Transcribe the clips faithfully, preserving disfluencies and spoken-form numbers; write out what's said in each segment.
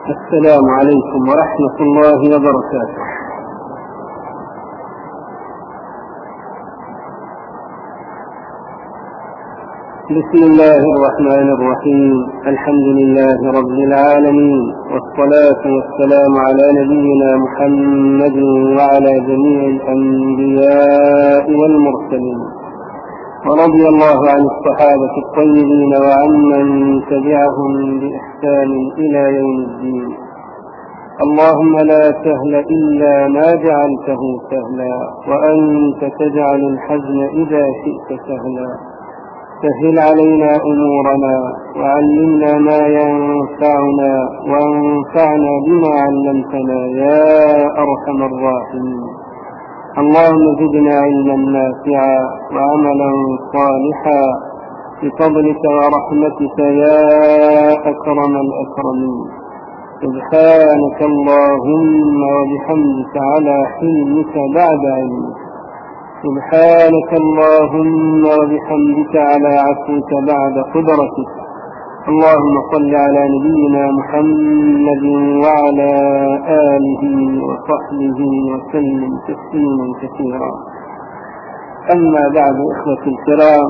السلام عليكم ورحمة الله وبركاته. بسم الله الرحمن الرحيم. الحمد لله رب العالمين، والصلاة والسلام على نبينا محمد وعلى جميع الأنبياء والمرسلين، ورضي الله عن الصحابة الطيبين وعن من تبعهم بإحسان إلى يوم الدين. اللهم لا سهل إلا ما جعلته سهلا، وأنت تجعل الحزن إذا شئت سهلا. سهل علينا أمورنا، وعلمنا ما ينفعنا، وانفعنا بما علمتنا يا أرحم الراحمين. اللهم زدنا علما نافعا وعملا صالحا بفضلك ورحمتك يا أكرم الأكرمين. سبحانك اللهم وبحمدك على حلمك بعد علمك. سبحانك اللهم وبحمدك على عفوك بعد قدرتك. اللهم صل على نبينا محمد وعلى آله وصحبه وسلم تسليما كثيرا. أما بعد، إخوة الكرام،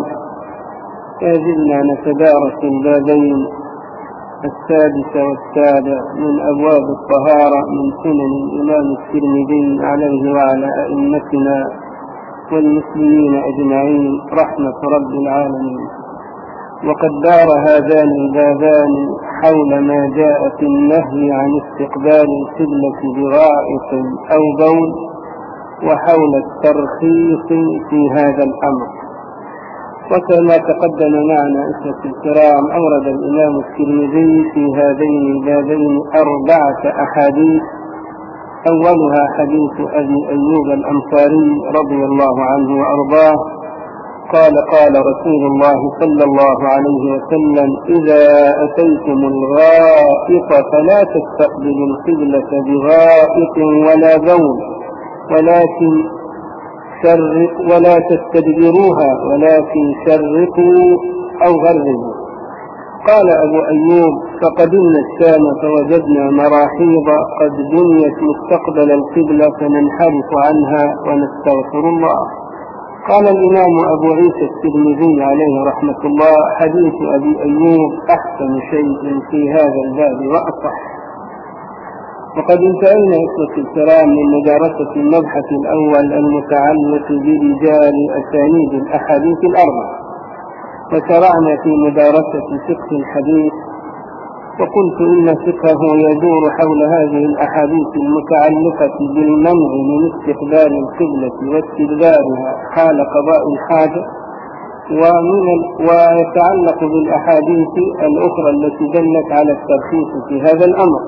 لازلنا نتدارس البابين السادس والسابع من أبواب الطهارة من سنن الإمام الترمذي عليه وعلى أئمتنا والمسلمين أجمعين رحمة رب العالمين. وقد دار هذان البابان حول ما جاء في النهي عن استقبال القبلة بغائط أو بول، وحول الترخيص في هذا الأمر. وكما تقدم معنا إخوة الكرام، أورد الإمام الترمذي في هذين البابين أربعة أحاديث. أولها حديث أبي أيوب الأنصاري رضي الله عنه وأرضاه قال: قال رسول الله صلى الله عليه وسلم: إذا أتيتم الغائط فلا تستقبلوا القبلة بغائط ولا بول، ولكن شرق ولا تستدبروها، ولكن شرقوا أو غربوا. قال أبو أيوب: فقدمنا الشام فوجدنا مراحيض قد بنيت مستقبل القبلة فننحرف عنها ونستغفر الله. قال الإمام أبو عيسى الترمذي عليه رحمة الله: حديث أبي أيوب أحسن شيء في هذا الباب وأصح. وقد انتهينا إخوة الكرام من مدارسة المبحث الأول المتعلق برجال أسانيد الأحاديث الأربعة، وشرعنا في مدارسة فقه الحديث، وقلت إن فقهه يدور حول هذه الأحاديث المتعلقة بالمنع من استقبال القبلة واستدبارها حال قضاء الحاجة، ومن ويتعلق بالأحاديث الأخرى التي دلت على الترخيص في هذا الأمر.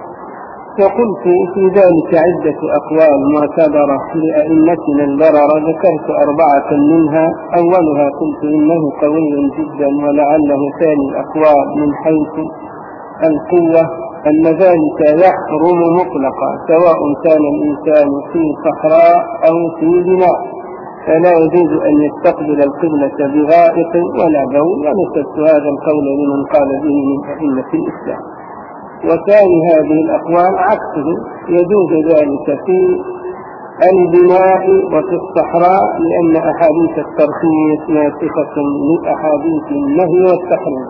وقلت في ذلك عدة أقوال معتبرة لأئمتنا البررة، ذكرت أربعة منها. أولها قلت إنه قوي جدا، ولعله ثاني الأقوال من حيث القوة أن ذلك يحرم مطلقا، سواء كان الإنسان في صحراء أو في بناء، فلا يجوز أن يستقبل القبلة بغائط ولا بول، ونسبت هذا القول لمن قال به من أئمة الإسلام. وثاني هذه الأقوال عكسه، يجوز ذلك في البناء وفي الصحراء، لأن أحاديث الترخيص ناسخة لأحاديث النهي والتحريم.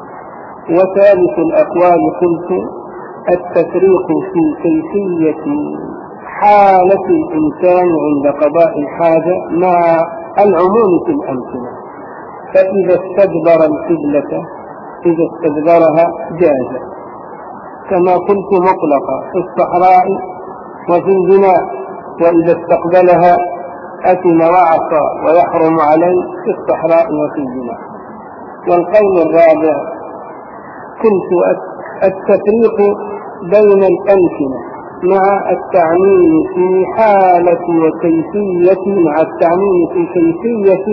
وثالث الأقوال قلت التفريق في كيفية حالة الإنسان عند قضاء الحاجة مع العموم في الأمثلة. فإذا استدبر القبلة إذا استدبرها جاز، كما قلت مطلقا في الصحراء وفي البناء، وإذا استقبلها أثم وعصى ويحرم عليه في الصحراء وفي البناء. والقول الرابع قلت التفريق بين الأمثلة مع التعميم في حالة وكيفية مع التعميم في كيفية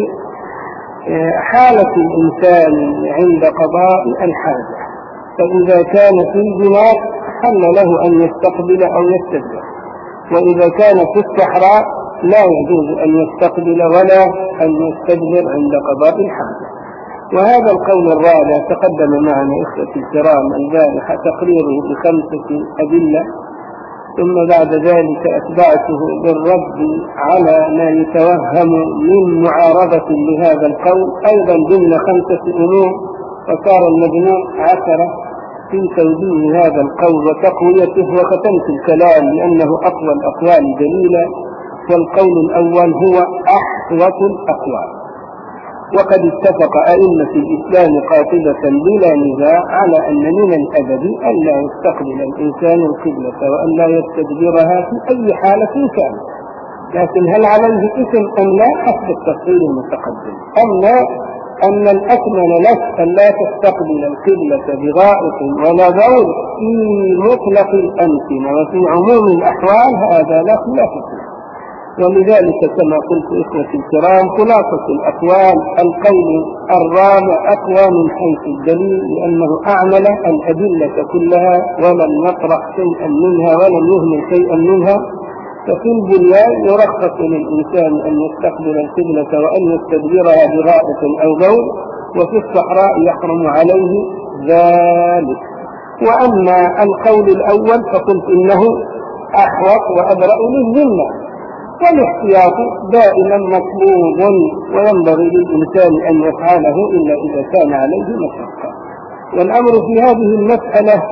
حالة الإنسان عند قضاء الحاجة. فإذا كان في البناء حل له أن يستقبل أو يستدبر، وإذا كان في الصحراء لا يجوز أن يستقبل ولا أن يستدبر عند قضاء الحاجة. وهذا القول الرابع تقدم معنا إخوتي الكرام البارحة تقريره بخمسة أدلة، ثم بعد ذلك أتبعته بالرد على ما يتوهم من معارضة لهذا القول أيضا ضمن خمسة أمور، وصار المجموع عشرة في توجيه هذا القول وتقويته. وختمت الكلام لأنه أقوى الأقوال دليلا، والقول الأول هو أحوط الأقوال. وقد اتفق أئمة الإسلام قاطبة بلا نزاع على أن من الأدب أن لا يستقبل الإنسان القبلة وأن لا يستدبرها في أي حالة كان، لكن هل عليه إثم أم لا حسب التفصيل المتقدم. أما أن الأكمل لك أن لا تستقبل القبلة بغائط ولا بول في مطلق الأمكنة وفي عموم الأحوال هذا لا خلاف فيه. ولذلك كما قلت إخوتي الكرام خلاصة الأقوال القول الرابع أقوى من حيث الدليل، لأنه أعمل الأدلة كلها ولم يطرح شيئا منها ولم يهمل شيئا منها. ففي البنيان يرخص للإنسان أن يستقبل القبلة وأن يستدبرها بغائط أو بول، وفي الصحراء يحرم عليه ذلك. وأما القول الأول فقلت إنه أحوط وأبرأ للذمة، والاحتياط دائما مطلوب وينبغي للإنسان أن يفعله إلا إذا كان عليه مشقة. والأمر في هذه المسألة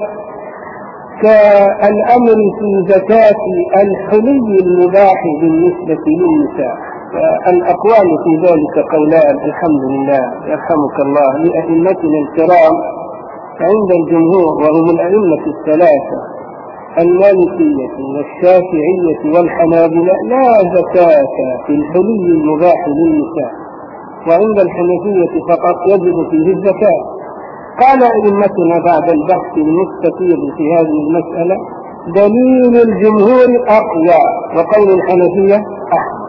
كالأمر في زكاة الحلي المباح بالنسبة للنساء. فالأقوال في ذلك قولان الحمد لله يرحمك الله لأئمتنا الكرام عند الجمهور، وهم الأئمة الثلاثة المالكية والشافعية والحنابلة لا زكاة في الحلي المباح للنساء، وعند الحنفية فقط يجب فيه الزكاة. قال أئمتنا بعد البحث المستفيض في هذه المسألة دليل الجمهور أقوى وقول الحنفية أحمد.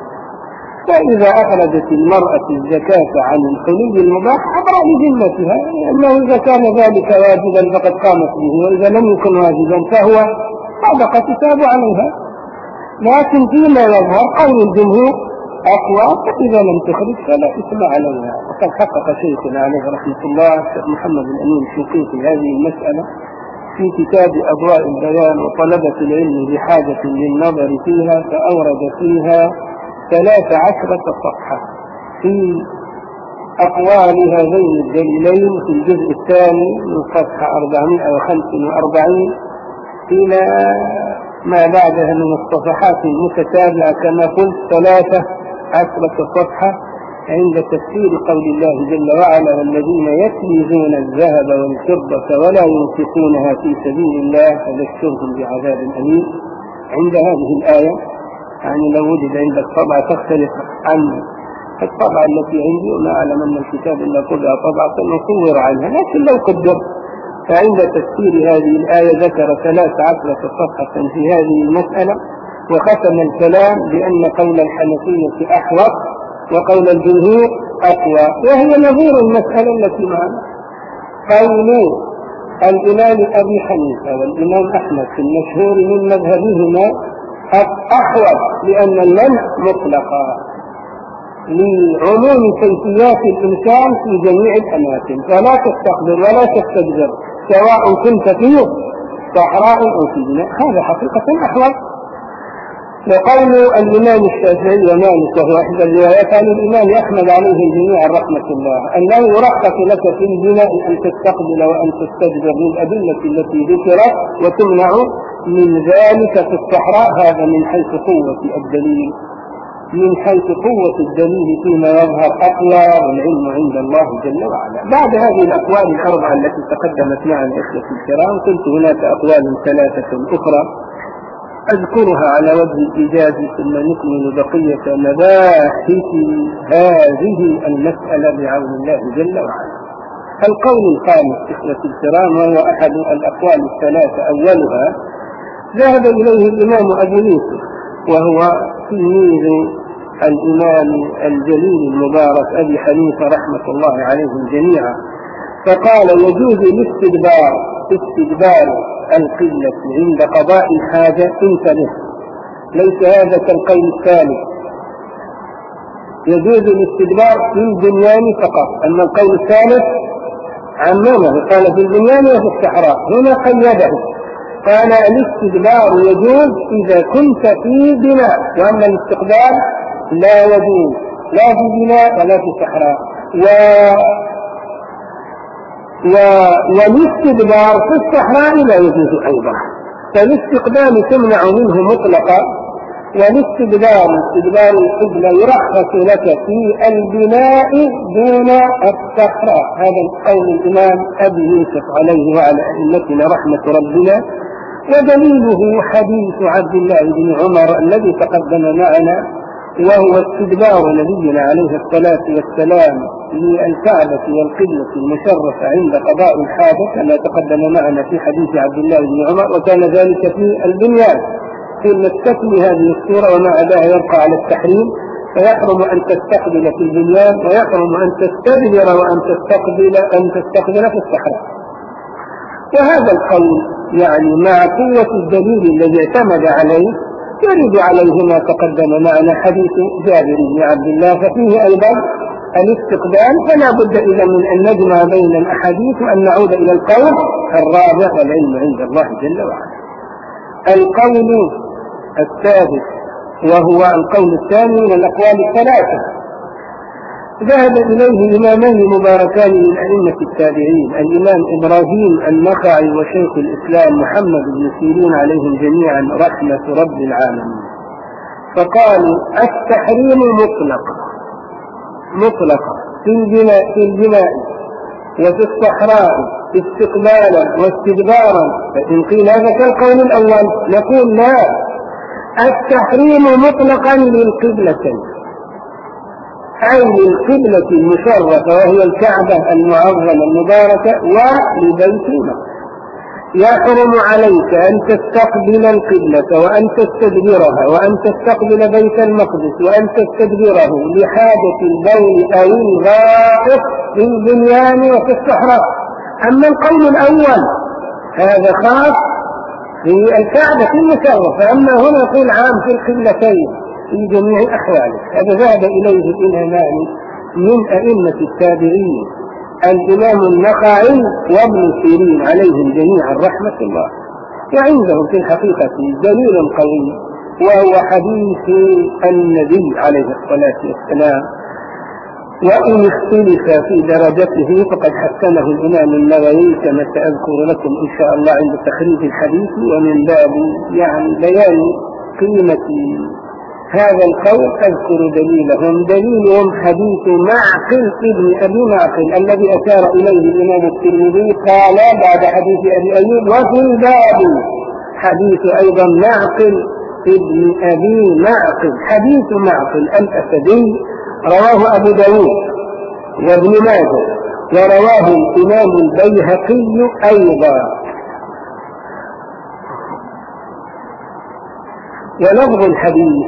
فإذا أخرجت المرأة الزكاة عن الحلي المباح أبرأ لذمتها، لأنه إذا كان ذلك واجبا فقد قامت به، وإذا لم يكن واجبا فهو صدق تتاب عليها. لكن فيما يظهر قول الجمهور أقوى، فإذا لم تخرج فلا إثم عليها. وقد حقق شيخنا عليه رحمة الله الشيخ محمد الأمين الشنقيطي هذه المسألة في كتاب أضواء البيان، وطلبة العلم بحاجة للنظر فيها، فأورد فيها ثلاث عشرة صفحة في أقوال هذين الدليلين في الجزء الثاني من صفحة أربعمائة وخمسة وأربعين إلى ما بعدها من الصفحات المتتابعة كما قلت ثلاثة عشرة صفحة عند تفسير قول الله جل وعلا والذين يكنزون الذهب والفضة ولا ينفقونها في سبيل الله فبشرهم بعذاب أليم. عند هذه الآية يعني لو وجد عندك طبعة تختلف عن الطبعة التي عندي، وما أعلم أن الكتاب إلا طبعة طبعة نصور عنها، لكن لو قدر فعند تفسير هذه الآية ذكر ثلاث عشرة صفحة في هذه المسألة، وختم الكلام بأن قول الحنفية أحوط وقول الجمهور أقوى، وهي نظير المسألة التي معنا. قول الإمام أبي حنيفة والإمام أحمد في المشهور من مذهبهما أحوط، لأن المنع مطلقا لعموم كيفيات الإنسان في جميع الأماكن، فلا تستقبل ولا تستدبر سواء كنت في صحراء أو في بناء. هذا حقيقة أحوط. وقول الإمام الشافعي ومالك وهو إحدى الروايات عن الإمام أحمد عليه الجميع رحمة الله أنه يرخص لك في البناء أن تستقبل وأن تستدبر للأدلة التي ذكرت، وتمنع من ذلك في الصحراء. هذا من حيث قوة الدليل من حيث قوة الدليل فيما يظهر أقوى، والعلم عند الله جل وعلا. بعد هذه الأقوال الأربعة التي تقدمت معنا إخوة الكرام قلت هناك أقوال ثلاثة أخرى أذكرها على وجه الإيجاز، ثم نكمل بقية مباحث هذه المسألة بعون الله جل وعلا. القول الخامس إخوة الكرام وهو أحد الأقوال الثلاثة أولها ذهب إليه الإمام أبو يوسف وهو تلميذ الإمام الجليل المبارك أبي حنيفة رحمة الله عليهم جميعا، فقال يجوز الاستدبار استدبار القلة عند قضاء الحاجة. انتبه، ليس هذا كالقول الثالث يجوز الاستدبار في البنيان فقط. أما القول الثالث عممه قال في البنيان وفي الصحراء، هنا قيده قال الاستدبار يجوز إذا كنت في بناء، وأما الاستقبال لا يجوز لا في بناء ولا في صحراء. و... و... والاستدبار في الصحراء لا يجوز أيضا، فالاستقبال تمنع منه مطلقا، والاستدبار استدبار القبلة يرخص لك في البناء دون الصحراء. هذا القول الإمام أبي يوسف عليه وعلى أئمتنا رحمة ربنا، ودليله حديث عبد الله بن عمر الذي تقدم معنا، وهو استدبار نبينا عليه الصلاة والسلام للكعبة والقبلة المشرفة عند قضاء الحاجة كما تقدم معنا في حديث عبد الله بن عمر، وكان ذلك في البنيان في المستثني هذه الصورة، ومع ذلك يبقى على التحريم، فيحرم أن تستقبل في البنيان، ويحرم أن تستدبر وأن تستقبل أن تستقبل في الصحراء. وهذا القول يعني مع قوة الدليل الذي اعتمد عليه يرد عليه ما تقدم معنا حديث جابر بن عبد الله، ففيه أيضا الاستقبال، فلا بد إذا من أن نجمع بين الأحاديث وأن نعود إلى القول الرابع والعلم عند الله جل وعلا. القول الثالث وهو القول الثاني من الأقوال الثلاثة ذهب إليه إمامان مباركان من أئمة التابعين، الإمام إبراهيم النخعي وشيخ الإسلام محمد بن سيرين عليهم جميعا رحمة رب العالمين، فقالوا التحريم مطلق مطلق في البناء في البناء وفي الصحراء استقبالا واستدبارا. فإن قيل هذا كالقول الأول نقول لا، التحريم مطلقا للقبلتين، أي للقبلة المشرفة وهي الكعبة المعظمة المباركة ولبيت المقدس. يحرم عليك أن تستقبل القبلة وأن تستدبرها، وأن تستقبل بيت المقدس وأن تستدبره لحاجة البول أو الغائط في البنيان وفي الصحراء. أما القول الأول هذا خاص في الكعبة المشرفة، أما هنا يقول عام في القبلتين في جميع أحواله. هذا ذهب إليه الإمامان من أئمة التابعين الإمام النخعي وابن سيرين عليهم جميعا رحمة الله، وعندهم في الحقيقة دليل قوي وهو حديث النبي عليه الصلاة والسلام، وإن اختلف في درجته فقد حسنه الإمام النووي كما سأذكر لكم إن شاء الله عند تخريج الحديث. ومن باب يعني بيان قيمة هذا القول أذكر دليلهم. دليلهم حديث معقل ابن أبي معقل الذي أشار إليه الإمام الترمذي قال بعد حديث أبي أيوب وفي الباب حديث أيضا معقل ابن أبي معقل، حديث معقل الأسدي رواه أبو داود وابن ماجه ورواه الإمام البيهقي أيضا. ولفظ الحديث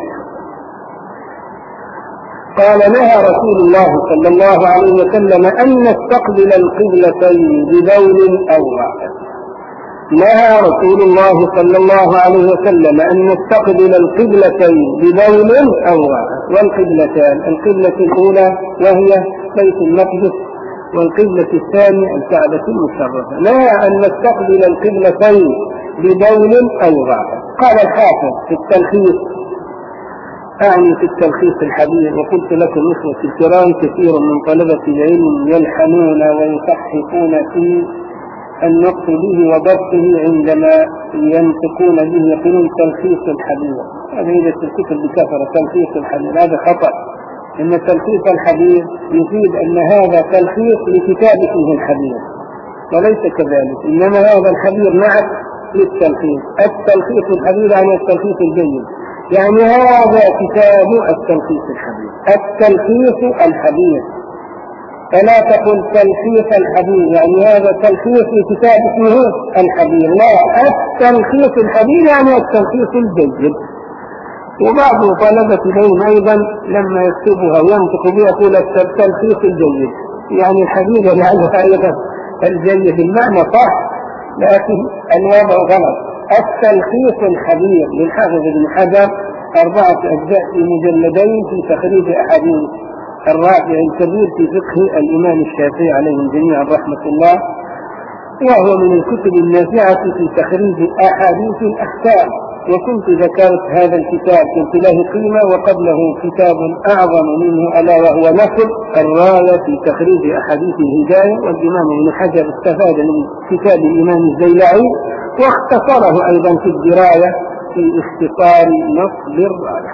قال نهى رسول الله صلى الله عليه وسلم أن نستقبل القبلتين ببول أو غائط. نهى رسول الله صلى الله عليه وسلم أن نستقبل القبلتين ببول أو غائط. والقبلتان القبلة الأولى وهي بيت المقدس، والقبلة الثانية الكعبة المشرفة. نهى أن نستقبل القبلتين ببول أو غائط. قال الحافظ في التلخيص، أعني في التلخيص الحديث، وقلت لكم إخوتي الكرام كثير من طلبة العلم يلحنون ويصححون في النطق به وضبطه عندما ينطقون به يقولون تلخيص الحديث. هذا إذا الكتب بكثرة تلخيص الحديث هذا خطأ. إن تلخيص الحديث يفيد أن هذا تلخيص لكتاب اسمه الحديث، وليس كذلك، إنما هذا الحديث نعت للتلخيص. التلخيص الحديث عن التلخيص الجيد، يعني هذا كتاب التلخيص الحديث، التلخيص الحديث، فلا تقل تلخيص الحديث يعني هذا تلخيص لكتاب اسمه الحديث، لا، التلخيص الحديث يعني التلخيص الجيد. وبعض طلبة العلم أيضا لما يكتبها وينطق بها يقول التلخيص الجيد، يعني الحديث لعلها أيضا الجيد المعنى صح لكن الوضع غلط. التلخيص الحديث للحافظ ابن حجر أربعة أجزاء في مجلدين في تخريج أحاديث الرافع الكبير في فقه الإمام الشافعي عليهم جميعا رحمة الله، وهو من الكتب النافعة في تخريج أحاديث الأحكام. وكنت ذكرت هذا الكتاب كنت له قيمة، وقبله كتاب أعظم منه ألا وهو نصر الراية في تخريج أحاديث الهداية، والإمام ابن حجر استفاد من كتاب الإمام الزيلعي واختصره أيضا في الدراية في اختصار نصب الراية.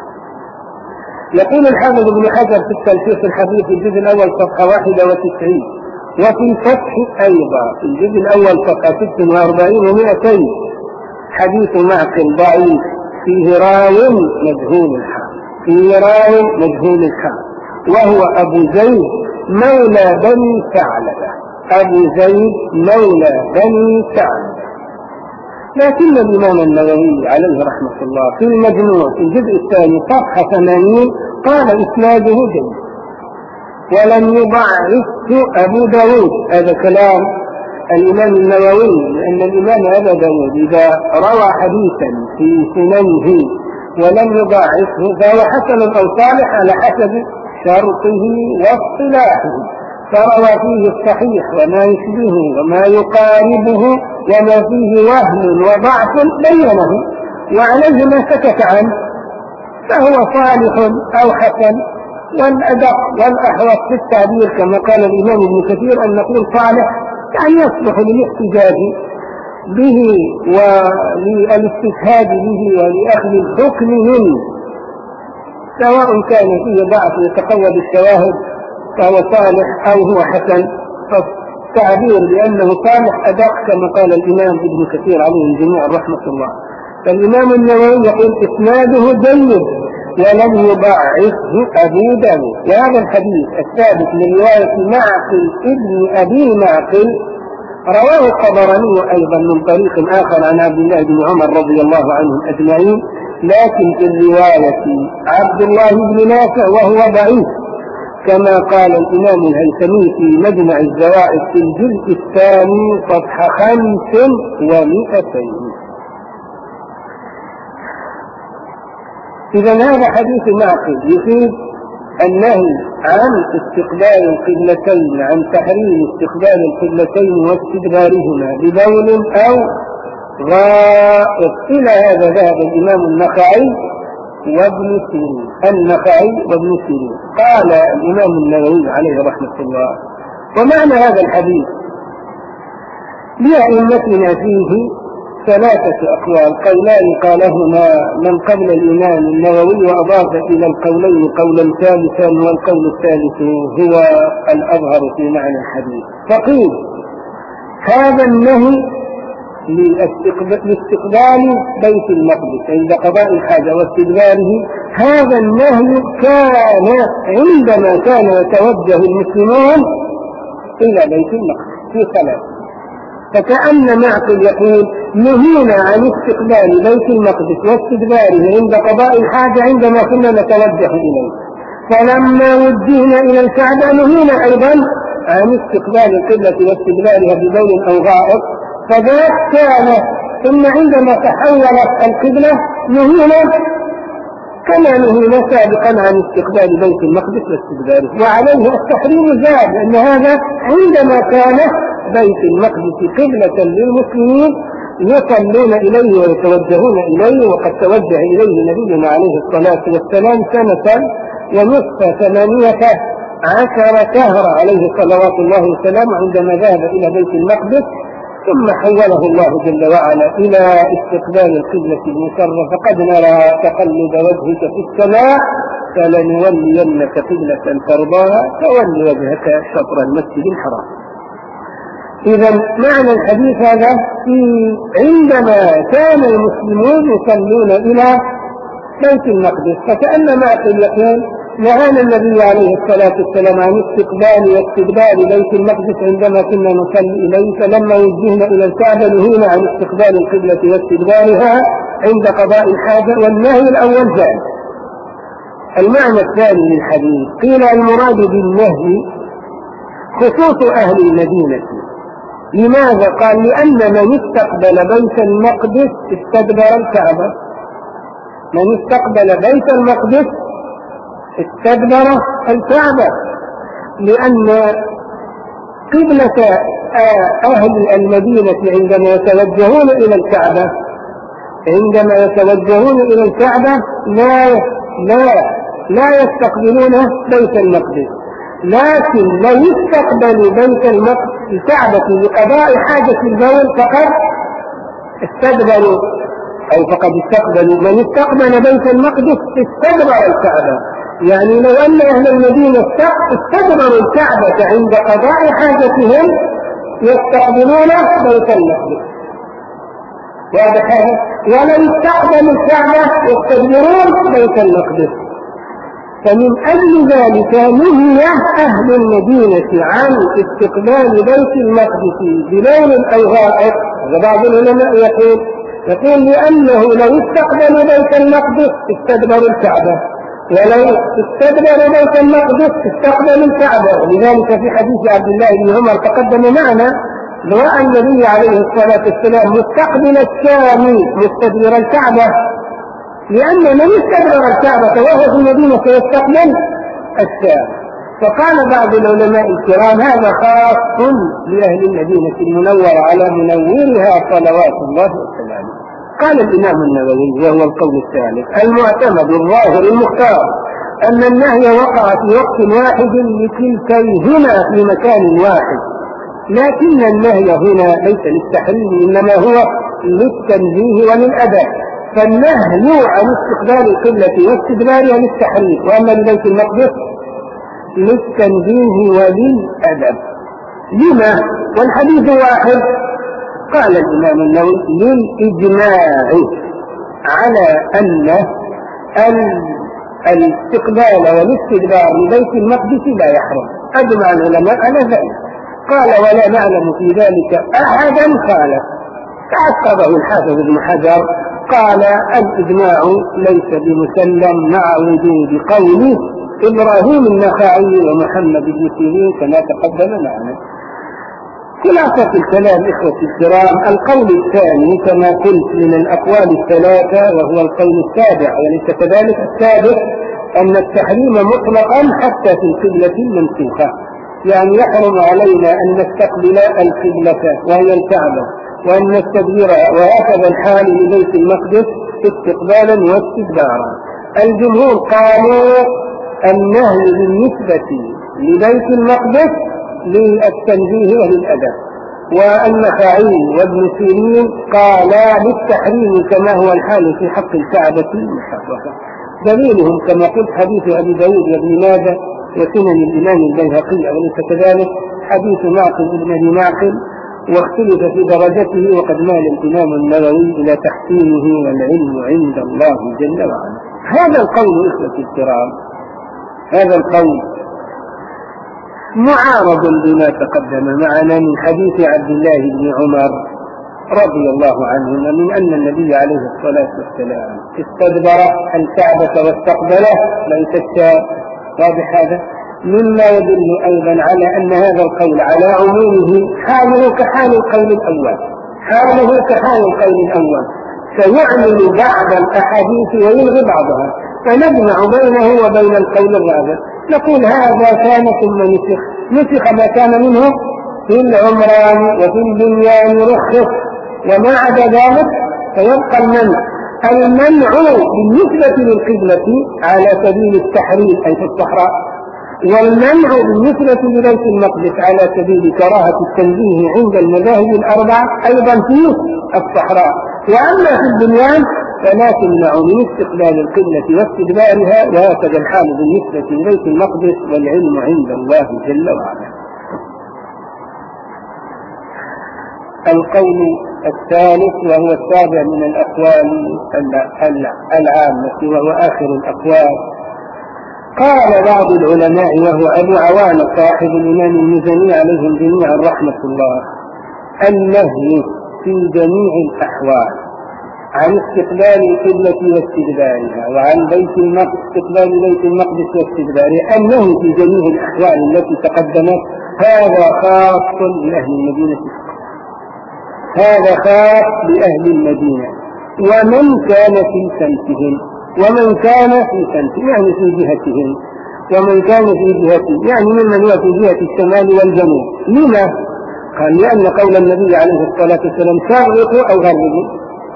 يقول الحافظ ابن حجر في التلخيص الحديث في الجزء الأول صفحة واحد وتسعين، وفي الفتح أيضا في الجزء الأول صفحة ست وأربعين ومئتين حديث معقل ضعيف فيه راو مجهول الحال، فيه راو مجهول الحال وهو أبو زيد مولى بني ثعلبة، أبو زيد مولى بني ثعلبة. لكن الإمام النووي عليه رحمة الله في المجموع في الجزء الثاني صفحة ثمانين قال إسناده جيد ولم يضعفه أبو داود. هذا كلام الإمام النووي، لأن الإمام أبا داود إذا روى حديثا في سننه ولم يضعفه فهو حسن أو صالح على حسب شرطه واصطلاحه، فروى فيه الصحيح وما يشبهه وما يقاربه وما فيه وهم وضعف بينه، وعليه ما سكت عنه فهو صالح أو حسن. والأدق والأحوط في التعبير كما قال الإمام ابن كثير أن نقول صالح يعني يصلح للاحتجاج به وللاستشهاد به ولأخذ الحكم منه، سواء كان فيه ضعف يتقوى بالشواهد فهو صالح أو هو حسن. فالتعبير بأنه صالح أدق كما قال الإمام ابن كثير عليه جميع رحمة الله. فالإمام النووي يقول إسناده جيد ولم يضعفه أبو داود. وهذا الحديث الثابت من رواية معقل ابن أبي معقل رواه الطبراني أيضا من طريق آخر عن عبد الله بن عمر رضي الله عنهم أجمعين، لكن في الرواية عبد الله بن نافع وهو ضعيف كما قال الإمام الهيثمي في مجمع الزوائد في الجزء الثاني صفحة خمس ومئتين. إذا هذا حديث معقل يفيد النهي عن استقبال القبلتين، عن تحريم استقبال القبلتين واستدبارهما ببول أو غائط. إلى هذا ذهب الإمام النخعي وابن سيرين، النخعي وابن سيرين. قال الإمام النووي عليه رحمة الله: ومعنى هذا الحديث لأئمتنا فيه ثلاثة أقوال، قولان قالهما من قبل الإمام النووي وأضاف إلى القولين قولا ثالثا، والقول الثالث هو الأظهر في معنى الحديث. فقيل هذا النهي لاستقبال بيت المقدس عند قضاء الحاجة واستدباره، هذا النهي كان عندما كان يتوجه المسلمون إلى بيت المقدس في صلاة. فكأن معقل يقول نهينا عن استقبال بيت المقدس واستدباره عند قضاء الحاجة عندما كنا نتوجه إليه، فلما وجهنا إلى الكعبة نهينا أيضا عن استقبال القبلة واستدبارها ببول أو غائط، فذاك كان. ثم عندما تحولت القبلة نهينا كما نهينا سابقا عن استقبال بيت المقدس واستدباره، وعليه التحريم زاد، لأن هذا عندما كان بيت المقدس قبلة للمسلمين يصلون إليه ويتوجهون إليه، وقد توجه إليه نبينا عليه الصلاة والسلام سنة ونصف ثمانية عشر شهرا عليه صلوات الله وسلامه عندما ذهب إلى بيت المقدس، ثم حوله الله جل وعلا إلى استقبال القبلة المشرفة. فقد نرى تقلب وجهك في السماء فلنولينك قبلة ترضاها فول وجهك شطر المسجد الحرام. إذا معنى الحديث هذا في عندما كان المسلمون يصلون إلى بيت المقدس، فكأن معقل يقول نهانا النبي عليه الصلاة والسلام عن استقبال واستدبار بيت المقدس عندما كنا نصلي إليه، فلما وجهنا إلى الكعبة نهينا عن استقبال القبلة واستدبارها عند قضاء الحاجة، والنهي الأول جائز. المعنى الثاني للحديث قيل المراد بالنهي خصوص أهل المدينة. لماذا؟ قال لأن من استقبل بيت المقدس استدبر الكعبة، من استقبل بيت المقدس استدبر الكعبة، لأن قبلة أهل المدينة عندما يتوجهون إلى الكعبة عندما يتوجهون إلى الكعبة لا لا لا يستقبلون بيت المقدس، لكن لو استقبلوا بيت المقدس الكعبة لقضاء حاجة البول فقد استدبروا أو فقد استقبلوا. من استقبل بيت المقدس استدبر الكعبة، يعني لو أن أهل المدينة استدبروا الكعبة عند قضاء حاجتهم يستقبلون بيت المقدس، واضح هذا؟ ولو استقبلوا الكعبة يستدبرون بيت المقدس. فمن أجل ذلك نهي أهل المدينة عن استقبال بيت المقدس بلون أو غائط. بعض العلماء يقول يقول لأنه لو استقبلوا بيت المقدس استدبروا الكعبة، ولو استدبروا بيت المقدس استقبلوا الكعبة. ولذلك في حديث عبد الله بن عمر تقدم معنا رأى النبي عليه الصلاة والسلام مستقبل الشام مستدبر الكعبة، لأن من استدبر الكعبة وهو في المدينة سيستقبل الشام. فقال بعض العلماء الكرام هذا خاص بأهل المدينة المنورة على منورها صلوات الله وسلامه. قال الإمام النووي وهو القول الثالث المعتمد الظاهر المختار أن النهي وقع في وقت واحد لكلتيهما في مكان واحد، لكن النهي هنا ليس للتحريم إنما هو للتنزيه وللأدب. فالنهي عن استقبال القبلة واستدبارها للتحريم، وأما لبيت المقدس للتنزيه وللأدب. لما؟ والحديث واحد. قال الإمام النووي للإجماع على أن الاستقبال والاستدبار لبيت المقدس لا يحرم، أجمع العلماء على ذلك. قال ولا نعلم في ذلك أحدا قال. تعقبه الحافظ ابن حجر قال الإجماع ليس بمسلم مع وجود قوله إبراهيم النخعي ومحمد بن سيرين كما تقدم معنا. خلاصة الكلام إخوتي الكرام القول الثاني كما قلت من الأقوال الثلاثة وهو القول السابع وليس كذلك السابع، أن التحريم مطلقا حتى في القبلة المنسوخة، يعني يحرم علينا أن نستقبل القبلة وهي الكعبة وأن نستدبرها، وهكذا الحال لبيت المقدس استقبالا واستدبارا. الجمهور قالوا النهي بالنسبة لبيت المقدس للتنزيه وللأدب، والنخعي وابن سيرين قالا للتحريم كما هو الحال في حق الكعبة المشرفة. دليلهم كما قلت حديث أبي داود وابن ماجه وسنن الإمام البيهقي وليس كذلك حديث معقل بن أبي معقل، واختلف في درجته وقد مال الإمام النووي إلى تحسينه والعلم عند الله جل وعلا. هذا القول إخوتي الكرام هذا القول معارض بما تقدم معنا من حديث عبد الله بن عمر رضي الله عنهما من أن النبي عليه الصلاة والسلام استدبر الكعبة واستقبله ليس الشام. واضح هذا؟ مما يدل أيضا على أن هذا القول على عمومه حاله كحال القول الأول حاله كحال القول الأول سيعمل بعض الأحاديث ويلغي بعضها، فنجمع بينه وبين القول الرابع. نقول هذا كان ثم نسخ نسخ ما كان منه في العمران وفي البنيان رخص، وما عدا ذلك فيبقى المنع. المنع بالنسبة للقبلة على سبيل التحريم أي في الصحراء، والمنع بالنسبة لبيت المقدس على سبيل كراهة التنزيه عند المذاهب الأربعة أيضا في الصحراء. وأما في البنيان فلا تمنع من استقبال القبلة واستدبارها، وهكذا الحال بالنسبة لبيت المقدس والعلم عند الله جل وعلا. القول الثالث وهو السابع من الأقوال العامة وهو آخر الأقوال، قال بعض العلماء وهو أبو عوانة صاحب الإمام المزني عليهم جميعا رحمة الله النهي في جميع الأحوال عن استقبال القبلة واستدبارها وعن بيت المقدس استقبال بيت المقدس واستدبارها، النهي في جميع الأحوال التي تقدمت هذا خاص بأهل المدينة هذا خاص بأهل المدينة ومن كان في سمتهم. ومن كان في سمت يعني في جهتهم، ومن كان في جهته يعني ممن هو في جهة الشمال والجنوب. لما؟ قال لأن قول النبي عليه الصلاة والسلام شرقوا أو غربوا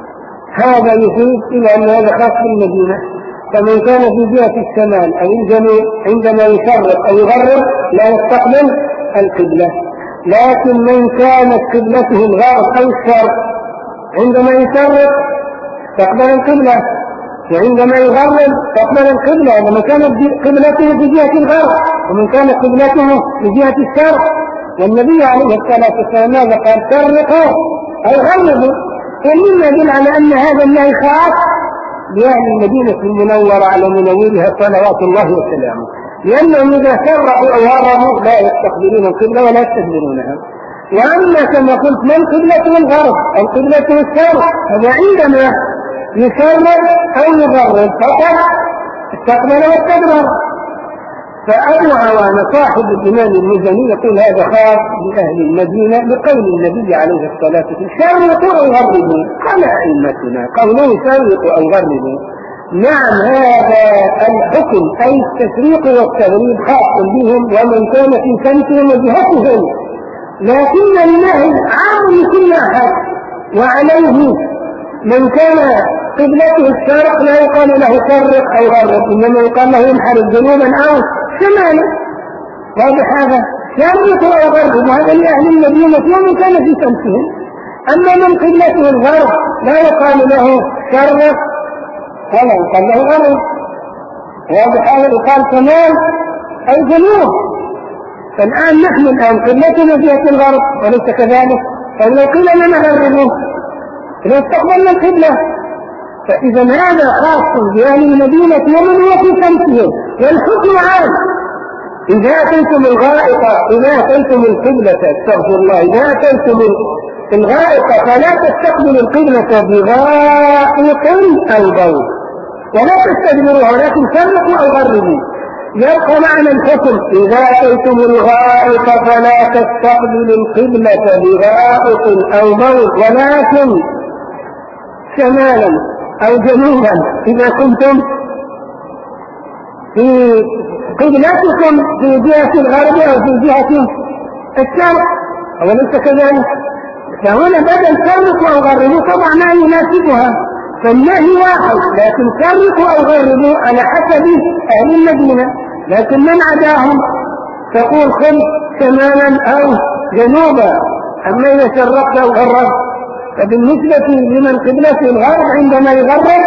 هذا يفيد إلى أن هذا خاص بالمدينة. فمن كان في جهة الشمال أو الجنوب عندما يشرق أو يغرب لا يستقبل القبلة، لكن من كانت قبلته الغرب أو الشرق عندما يشرق استقبل القبلة، وعندما يغرب استقبل القبلة. ومن كانت قبلته في جهة الغرب ومن كانت قبلته في جهة الشرق. والنبي عليه الصلاة والسلام ماذا قال؟ شرقوا أو غربوا. ومما يدل على أن هذا النهي خاص بأهل المدينة المنورة على منورها صلوات الله وسلامه، لأنهم إذا شرقوا أو غربوا لا يستقبلون القبلة ولا يستدبرونها. وأما كما قلت من قبلته الغرب أو قبلته الشرق هذا عندما يشرق أو يغرب فقط استقبل واستدبر. فأبو عوان صاحب الإمام المزني يقول هذا خاص بأهل المدينة لقول النبي عليه الصلاة والسلام شرقوا أو غربوا. قال أئمتنا قوله شرقوا أو غربوا نعم هذا الحكم أي التشريق والتغريب خاص بهم ومن كان في سمتهم وجهتهم، لكن النهي عام لكل أحد. وعليه من كان قبلته الشرق لا يقال له شرق أو غرب، إنما يقال له ينحرف جنوبا أو شمالا. واضح هذا؟ شرق أو غرب وهذا لأهل المدينة ومن كان في سمتهم. أما من قبلته الغرب لا يقال له شرق ولا يقال له غرب. واضح هذا؟ يقال شمال أو جنوب. فالآن نحن الآن قبلتنا جهة الغرب وليس كذلك، فلو قيل لنا غربوا لو استقبلنا القبلة. فإذا هذا خاص بأهل المدينة ومن هو في سمتهم، والحكم عام. إذا أتيتم الغائط إذا أتيتم القبلة استغفر الله إذا أتيتم الغائط فلا تستقبلوا القبلة بغائط أو بول ولا تستدبروها ولكن شرقوا أو غربوا. يبقى معنى الحكم إذا أتيتم الغائط فلا تستقبلوا القبلة بغائط أو بول ولكن شمالا أو جنوبا إذا كنتم في قبلتكم في جهة الغرب أو في جهة الشرق وليس كذلك. فهنا بدل شرقوا أو غربوا طبعا ما يناسبها، فالنهي واحد لكن شرقوا أو غربوا على حسب أهل المدينة. لكن من عداهم تقول خذ شمالا أو جنوبا. أما إذا شرقت أو غربت فبالنسبة لمن قبلته الغرب عندما يغرب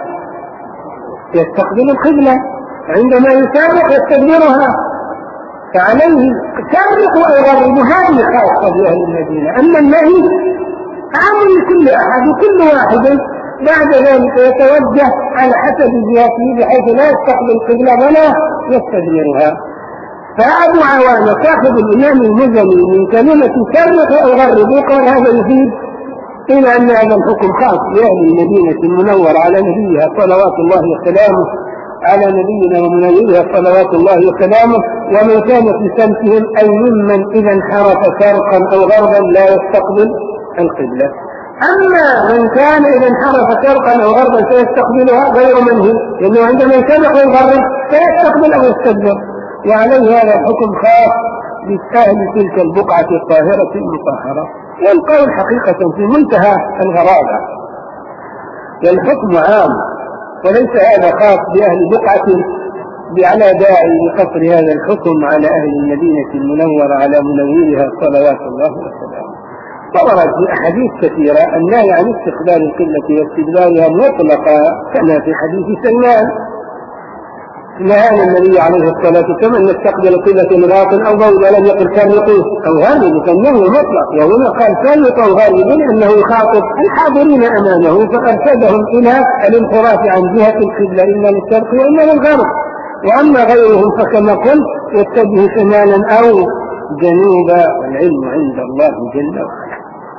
يستقبل القبلة، عندما يشرق يستدبرها. فعليه شرق ويغرب هذه خاصة بأهل المدينة. أما النهي عام لكل أحد وكل واحد بعد ذلك يتوجه على حسب جهته بحيث لا يستقبل القبلة ولا يستدبرها. فأبو عوان صاحب الإمام المزني من كلمة شرق أو غرب قال هذا يفيد إلى أن هذا الحكم خاص بأهل المدينة المنورة على نبيها صلوات الله وسلامه على نبينا ومنورها صلوات الله وسلامه ومن كان في سمتهم أي ممن إذا انحرف شرقا أو غربا لا يستقبل القبلة. أما من كان إذا انحرف شرقا أو غربا سيستقبلها غير منهي، لأنه عندما يسبق ويغرب سيستقبل أو يستدبر. وعليه هذا الحكم خاص بأهل تلك البقعة الطاهرة المطهرة. والقول حقيقة في منتهى الغرابة، والحكم عام وليس هذا خاص بأهل بقعة على داعي لقصر هذا الحكم على أهل المدينة المنورة على منورها صلوات الله وسلامه. وورد في أحاديث كثيرة النهي عن استقبال القبلة واستدبارها مطلقا كما في حديث سلمان نهى النبي عليه الصلاة والسلام أن نستقبل قبلة مراط أو بول ولم يقل شرقوا أو غربوا، فالنهي مطلق. وهنا قال شرقوا أو غربوا لأنه يخاطب الحاضرين أمامه فأرشدهم إلى الانحراف عن جهة القبلة إما للشرق وإما للغرب. وأما غيرهم فكما قلت يتجه شمالا أو جنوبا والعلم عند الله جل وعلا.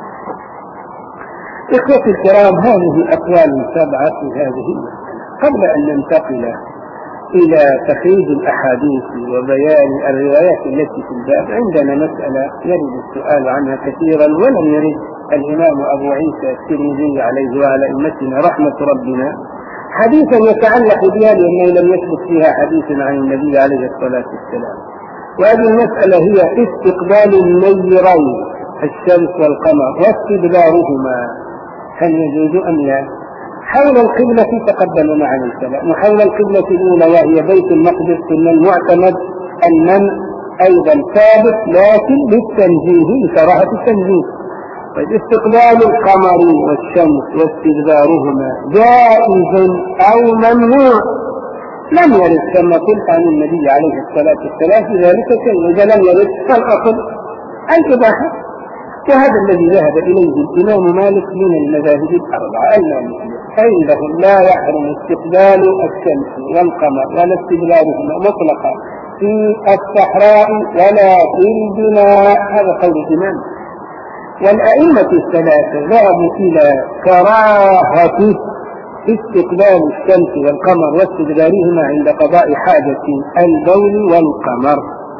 إخوتي الكرام هذه أقوال سبعة في هذه قبل أن ننتقل إلى تخريج الأحاديث وبيان الروايات التي في الباب عندنا مسألة يرد السؤال عنها كثيرا ولم يرد الإمام أبو عيسى الترمذي عليه وعلى أئمتنا رحمة ربنا حديثا يتعلق بها لأنه لم يثبت فيها حديث عن النبي عليه الصلاة والسلام. وهذه المسألة هي استقبال النيرين الشمس والقمر واستدبارهما، هل يجوز أم لا؟ حول القبلة تقدم معنا الكلام، وحول القبلة الأولى وهي بيت المقدس ثم المعتمد المنع أيضا ثابت لكن للتنزيه لكراهة التنزيه. استقبال القمر والشمس واستدبارهما جائز أو ممنوع لم يرد كما قلت عن النبي عليه الصلاة والسلام في ذلك شيء، إذا لم يرد فالأصل الإباحة. وهذا الذي ذهب إليه الإمام مالك من المذاهب الأربعة المالكية، عندهم لا يحرم استقبال الشمس والقمر ولا استدبارهما مطلقا في الصحراء ولا في البناء، هذا قول الإمام. والأئمة الثلاثة ذهبوا إلى كراهة استقبال الشمس والقمر واستدبارهما عند قضاء حاجة البول والقمر.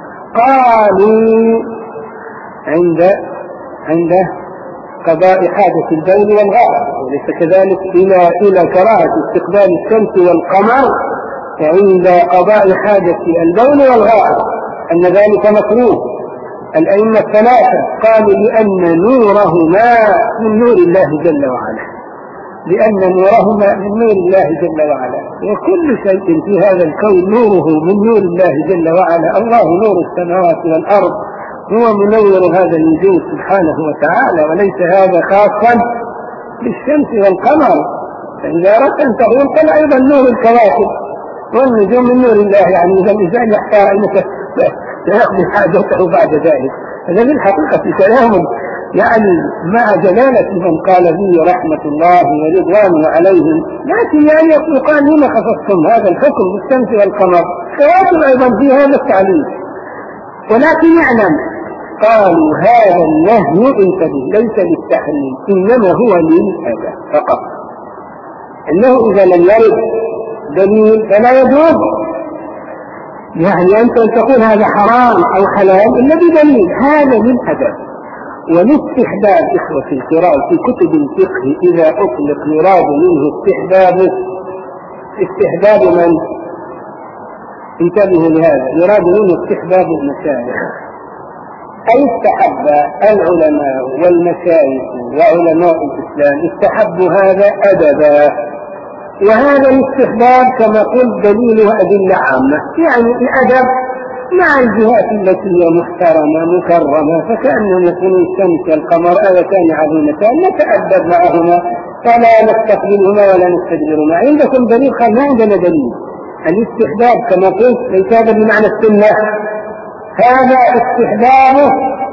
قالوا عند عند قضاء حاجة البول والغائط، وليس كذلك إلى إلى كراهة استقبال الشمس والقمر عند قضاء حاجة البول والغائط أن ذلك مكروه. الأئمة الثلاثة قالوا لأن نورهما من نور الله جل وعلا، لأن نورهما من نور الله جل وعلا، وكل شيء في هذا الكون نوره من نور الله جل وعلا. الله نور السماوات والأرض، هو منور هذا الوجود سبحانه وتعالى، وليس هذا خاصا بالشمس والقمر. فإذا أردت أن تقول قل أيضا نور الكواكب والنجوم من نور الله، يعني إذا الإنسان يحتاج أنك سيقضي حاجته بعد ذلك. هذا في الحقيقة كلام يعني مع جلالة من قال به رحمة الله ورضوانه عليهم، لكن يعني يقال لما خصصتم هذا الحكم بالشمس والقمر؟ كواكب أيضا في هذا التعليم. ولكن يعلم قالوا هذا النهي انتبه ليس للتحريم، إنما هو للأذى فقط، إنه إذا لم يرد دليل فلا يجوز. يعني أنت تقول هذا حرام أو حلال إلا بدليل، هذا للأدب. والاستحباب إخوة الكرام في كتب الفقه إذا أطلق يراد منه استحباب استحباب من؟ انتبهوا لهذا، يراد منه استحباب المشايخ، أي استحب العلماء والمشايخ وعلماء الإسلام استحبوا هذا أدبا. وهذا الاستحباب كما قلت دليله أدلة عامة، يعني الأدب مع الجهات التي هي محترمة مكرمة، فكأنهم يكونوا الشمس والقمر آيتان عظيمتان نتأدب معهما فلا نستقبلهما ولا نستدبرهما. عندكم دليل؟ قال ما عندنا دليل. الاستحباب كما قلت ليس هذا بمعنى السنة، هذا استحباب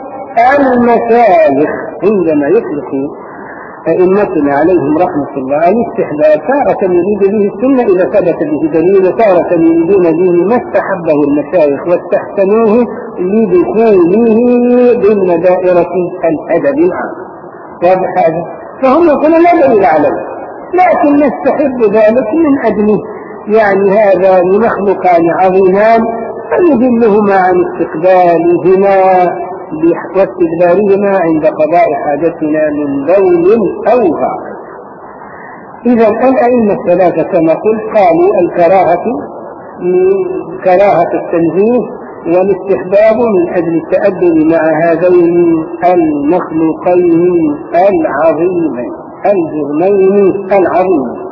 المشايخ عندما يطلق أئمتنا عليهم رحمة الله الاستحباب، تارة يريد به السنة إذا ثبت به دليل، وتارة يريدون به ما استحبه المشايخ واستحسنوه لدخوله ضمن دائرة الأدب العام. واضح هذا؟ فهم يقولون لا دليل عليه، لكن نستحب ذلك من أجله يعني هذا لمخلوقان عظيمان فنذلهما عن استقبالهما واستدبارهما عند قضاء حاجتنا من بول أو غائط. إذا الأئمة الثلاثة كما قلت قالوا الكراهة كراهة التنزيه والاستحباب من أجل التأدب مع هذين المخلوقين العظيمين الجرمين العظيمين.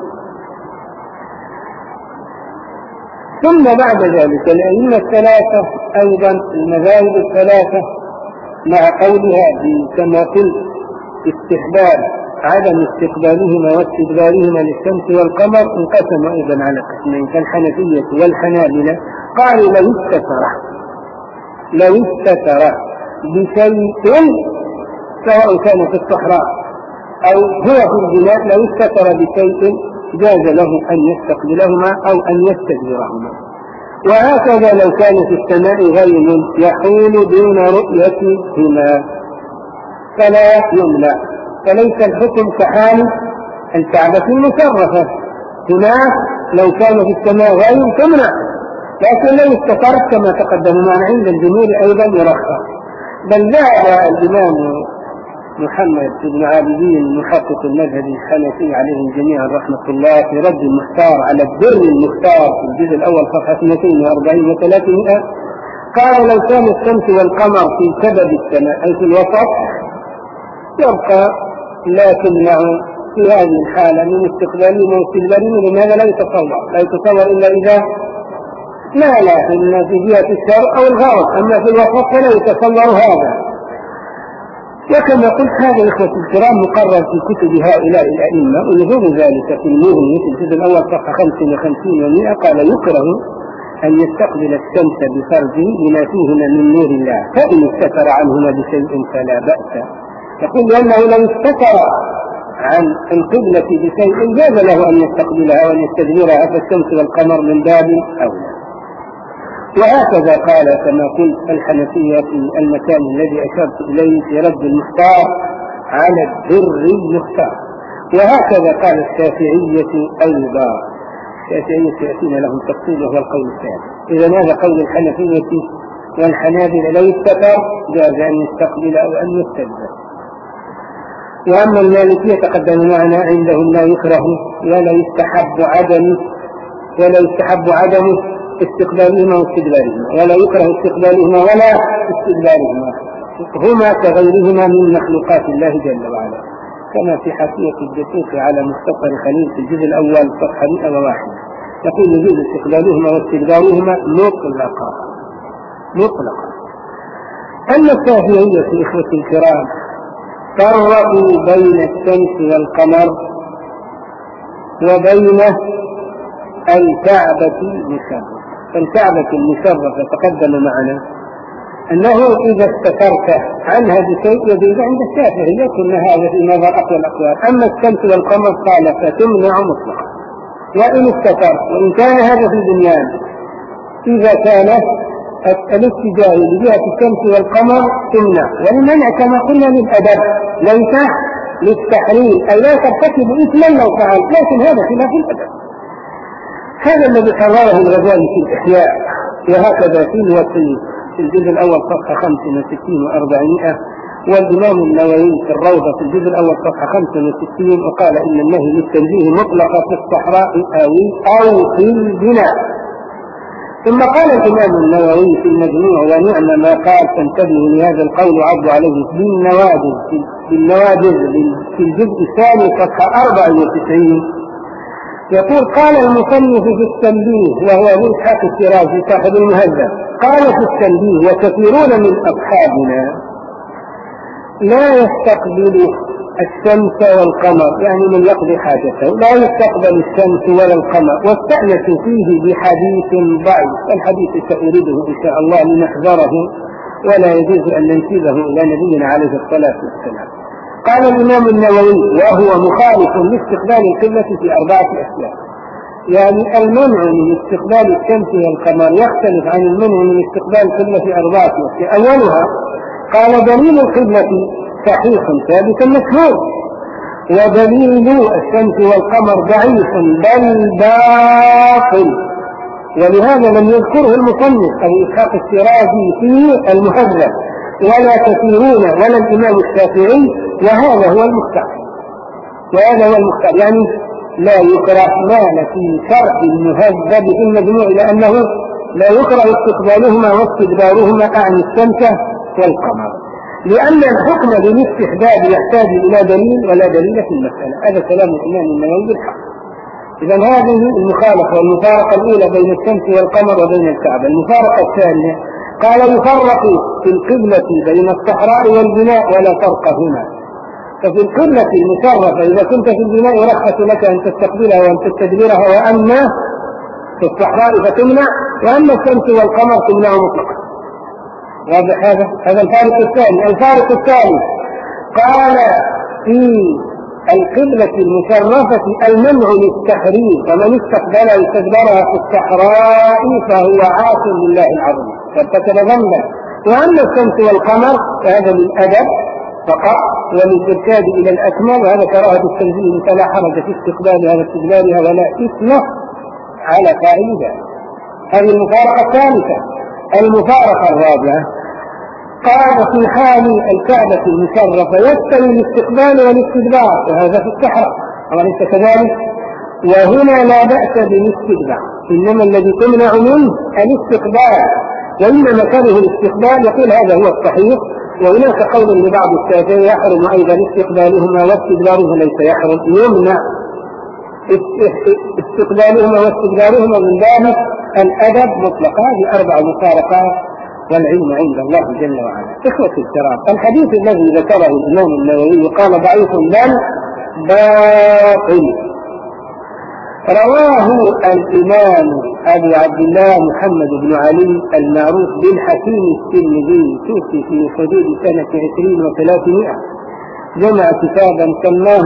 ثم بعد ذلك الأئمة الثلاثة أيضا المذاهب الثلاثة مع قولها كما قلت استحباب عدم استقبالهما واستدبارهما للشمس والقمر انقسموا أيضا على قسمين كالحنفية والحنابلة. قالوا لو استتر لو استتر بشيء سواء كان في الصحراء أو هو في البناء، لو استتر بشيء جاز له أن يستقبلهما أو أن يستدبرهما. وهكذا لو كان في السماء غيم يحول دون رؤيتهما فلا يمنع، فليس الحكم كحال الكعبة المشرفة، هناك لو كان في السماء غيم تمنع، لكن لو استترت كما تقدم معنا عند الجمهور أيضا يرخص. بل ذهب الإمام محمد بن عابدين محقق المذهب الحنفي عليهم جميعا رحمة الله في رد المختار على الدر المختار في الجزء الأول صفحة اثنين وأربعين وثلاثمائة قال: لو كان الشمس والقمر في سبب السماء أي في الوسط يبقى لا تمنع في هذه الحالة من استقبالهم واستدبارهم، لماذا لا يتصور لا يتصور إلا إذا ما لا إما في جهة الشر أو الغرض، أما في الوسط فلا يتصور هذا. وكما قلت هذا الإخوة الكرام مقرر في كتب هؤلاء الأئمة، ونظر ذلك في المغني في الجزء الأول صفحة خمسة وخمسين ومئة قال: يكره أن يستقبل الشمس بفرجه لما فيهما من نور الله، فإن استتر عنهما بشيء فلا بأس. يقول لأنه لو استتر عن القبلة بشيء جاز له أن يستقبلها وأن يستدبرها، فالشمس والقمر من باب أولى. وهكذا قال كما قلت الحنفية في المكان الذي أشرت إليه في رد المختار على الدر المختار. وهكذا قال الشافعية أيضا. الشافعية يأتينا لهم تفصيل وهو القول الثاني. إذا هذا قول الحنفية والحنابلة: لو استتر جاز أن يستقبل أو أن يستدبر. وأما المالكية تقدم معنا عندهم لا يكره ولا يستحب عدم ولا يستحب عدم استقبالهما واستدبارهما، ولا يكره استقبالهما ولا استدبارهما، هما كغيرهما من مخلوقات الله جل وعلا، كما في حاشية الدقيق على مختصر خليل في الجزء الأول صفحة مئة وواحد يقول: يجوز استقبالهما واستدبارهما مطلقا مطلقا. أما الشافعية في إخوة الكرام فرقوا بين الشمس والقمر وبين الكعبة المشرفة. فالكعبة المشرفة تقدم معنا أنه إذا استترت عنها بشيء يجوز عند الشافعية، كنا هذا في نظر أقوى الأقوال. أما الشمس والقمر قال فتمنع مطلقا، وإن استتر وإن كان هذا في البنيان إذا كان الاتجاه لجهة الشمس والقمر تمنع، والمنع كما قلنا للأدب ليس للتحريم، أي لا ترتكب إثما لو فعل، لكن هذا خلاف الأدب. هذا الذي قرره الغزالي في الإحياء، وهكذا في الوصي في الجزء الأول صفحة خمسة وستين وأربعمائة، والإمام النووي في الروضة في الجزء الأول صفحة خمسة وستين، وقال: إن النهي للتنزيه مطلقة في الصحراء أو أو في البناء. ثم قال الإمام النووي في المجموع: ونعم ما قال، تنتبه لهذا القول عض عليه بالنوادر في النوادر في الجزء الثاني صفحة أربعة وتسعين. يقول: قال المصنف في التنبيه، وهو ابو اسحاق الشيرازي صاحب المهذب، قال في التنبيه: وكثيرون من أصحابنا لا يستقبل الشمس والقمر، يعني من يقضي حاجته لا يستقبل الشمس ولا القمر، واستأنسوا فيه بحديث ضعيف. الحديث سأريده إن شاء الله لنحذره ولا يجوز أن ننسبه إلى نبينا عليه الصلاة والسلام. قال الإمام النووي: وهو مخالف لاستقبال القبلة في أربعة أشياء. يعني المنع من استقبال الشمس والقمر يختلف عن المنع من استقبال القبلة في أربعة أشياء. أولها قال: دليل القبلة صحيح ثابت مشهور، ودليل الشمس والقمر ضعيف بل باطل، ولهذا لم يذكره المصنف أبو إسحاق الشيرازي في المهذب، ولا كثيرون ولا الإمام الشافعي، وهذا هو المختار. وهذا هو المختار يعني لا يكره، مال في شرح المهذب في المجموع لأنه لا يكره استقبالهما واستدبارهما عن الشمس والقمر، لأن الحكم بالاستحباب يحتاج إلى دليل ولا دليل في المسألة. هذا كلام الإمام النووي بالحق. إذا هذه المخالفة والمفارقة الأولى بين الشمس والقمر وبين الكعبة. المفارقة الثانية قال: يفرق في القبلة بين الصحراء والبناء ولا فرق هنا. ففي القبلة المشرفة إذا كنت في البناء يرخص لك أن تستقبلها وأن تستدبرها، وأما في الصحراء فتمنع، وأما الشمس والقمر تمنع مطلقا. واضح هذا؟ هذا الفارق الثاني. الفارق الثاني قال: في القبلة المشرفة المنع للتحريم، فمن استقبلها واستدبرها في الصحراء فهو عاص لله العظيم فارتكب ذنبا. وأما الشمس والقمر فهذا للأدب فقط وللإرشاد إلى الأكمل، وهذا كراهة التنزيه فلا حرج في استقبالها واستدبارها ولا إثم على فاعل ذلك. هذه المفارقة الثالثة. المفارقة الرابعة قال في حال الكعبة المشرفة يستوي الاستقبال والاستدبار، وهذا في الصحراء وليس كذلك. وهنا لا بأس بالاستدبار، إنما الذي تمنع منه الاستقبال، وإن مكانه الاستقبال يقول هذا هو الصحيح. وهناك قول لبعض الشافعية يحرم أيضا استقبالهما واستدبارهما، ليس يحرم، يمنع استقبالهما واستدبارهما من باب الأدب مطلقا. هذه أربع مفارقات، والعلم عند الله جل وعلا. إخوة الكرام، الحديث الذي ذكره الإمام النووي قال ضعيف بل باطل، رواه الإمام أبو عبد الله محمد بن علي المعروف بالحكيم الترمذي، توفي في حدود سنة عشرين وثلاثمائة، جمع كتابا سماه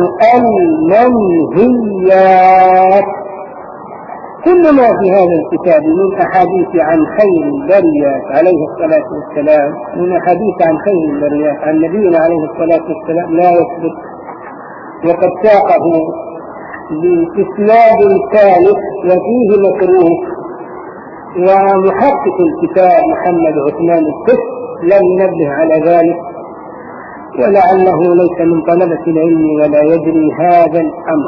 المنهيات. كل ما في هذا الكتاب من أحاديث عن خير البريات عليه الصلاة والسلام، من أحاديث عن خير البريات عن نبينا عليه الصلاة والسلام لا يثبت، وقد ساقه بإسناد ثالث وفيه مكروه. ومحقق الكتاب محمد عثمان الكف لم ينبه على ذلك، ولعله ليس من طلبة العلم ولا يدري هذا الأمر.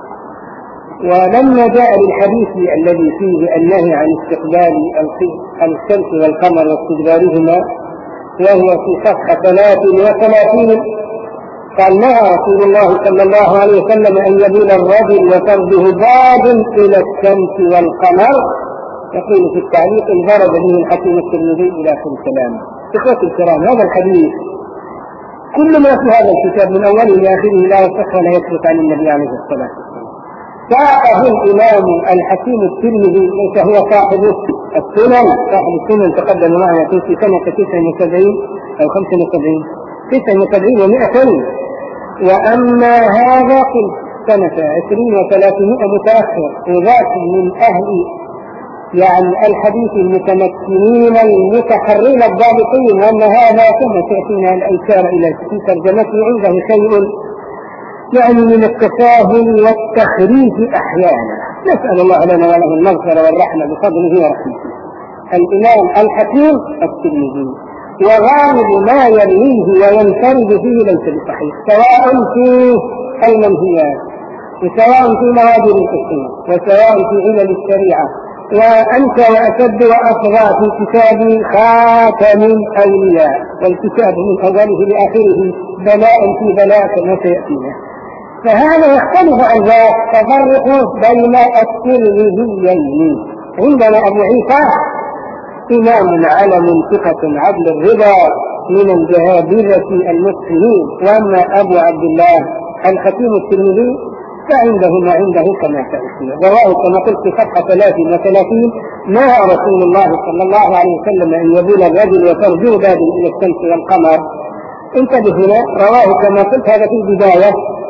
ولما جاء للحديث الذي فيه النهي عن استقبال الشمس والقمر واستدبارهما، وهو في صفحة ثلاث وثلاثين، قال نهى رسول الله صلى الله عليه وسلم أن يبول الرجل وفرده باد إلى الشمس والقمر. يقول في التعليق انضرب به الحكيم الترمذي إلى آخر الكلام. إخوة الكرام، هذا الحديث كل ما في هذا الكتاب من أوله إلى آخره لا يصح ولا يثبت عن النبي عليه الصلاة والسلام. ساقه الإمام الحكيم الترمذي، ليس هو صاحب السنن، صاحب السنن تقدم معنا في سنة تسعة وسبعين أو خمسة وسبعين تسعة وسبعين ومئتين، وأما هذا في سنة عشرين وثلاثمائة متأخر، وذاك من أهل يعني الحديث المتمكنين المتحرين الضابطين، وأن هذا كما تأتينا الأيسار إلى في ترجمته عنده شيء يعني من التساهل والتخريف أحيانا، نسأل الله لنا وله المغفرة والرحمة بفضله ورحمته. الإمام الحكيم الترمذي، وغالب ما يرويه وينفرد فيه ليس بصحيح، سواء في المنهيات، وسواء في مواد الفقه، وسواء في علل الشريعة. وأنت وأشد وأفضى في كتاب خاتم الأولياء، والكتاب من أوله لآخره بلاء في بلاء كما سيأتينا. فهذا يختلف عن ذلك، تفرق بين الترمذيين. عندنا أبو عيسى إمام علم ثقة عدل الرضا من الجهابذة المسلمين، وأما أبو عبد الله الحكيم الترمذي فعنده ما عنده كما سألتنا. رواه كما قلت في صفحة ثلاث وثلاثين: نهى رسول الله صلى الله عليه وسلم أن يبول الرجل وترجو باب إلى الشمس والقمر. انتبه هنا، رواه كما قلت هذا في البداية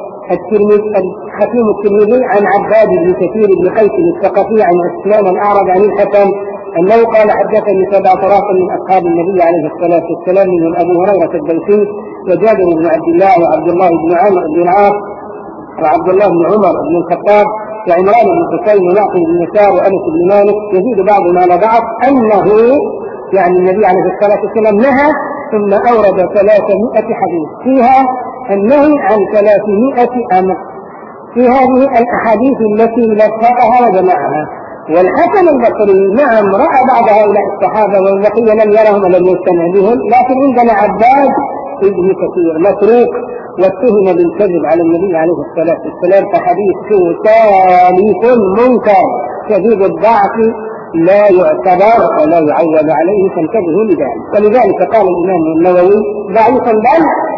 الحكيم الترمذي عن عباد بن كثير بن قيس الثقفي عن عثمان الأعرج عن الحسن أنه قال حدثني سبعة طراق من أصحاب النبي عليه الصلاة والسلام، من أبو هريرة الدوسي وجابر بن عبد الله وعبد الله بن عمرو بن العاص وعبد الله بن عمر بن الخطاب وعمران بن حسين ونعقل بن يسار وأنس بن مالك، يزيد بعضهم على بعض أنه يعني النبي عليه الصلاة والسلام نهى، ثم أورد ثلاثمائة حديث فيها النهي عن ثلاثمائة أمر في هذه الأحاديث التي لفقها وجمعها. والحسن البصري نعم رأى بعض هؤلاء الصحابة والبقية لم يرهم ولم يستمع بهم، لكن عندنا عباد ابن كثير متروك واتهم بالكذب على النبي عليه الصلاة والسلام، فحديثه ثالث منكر شديد الضعف لا يعتبر ولا يعول عليه، فانتبهوا لذلك. ولذلك قال الإمام النووي ضعيفا بل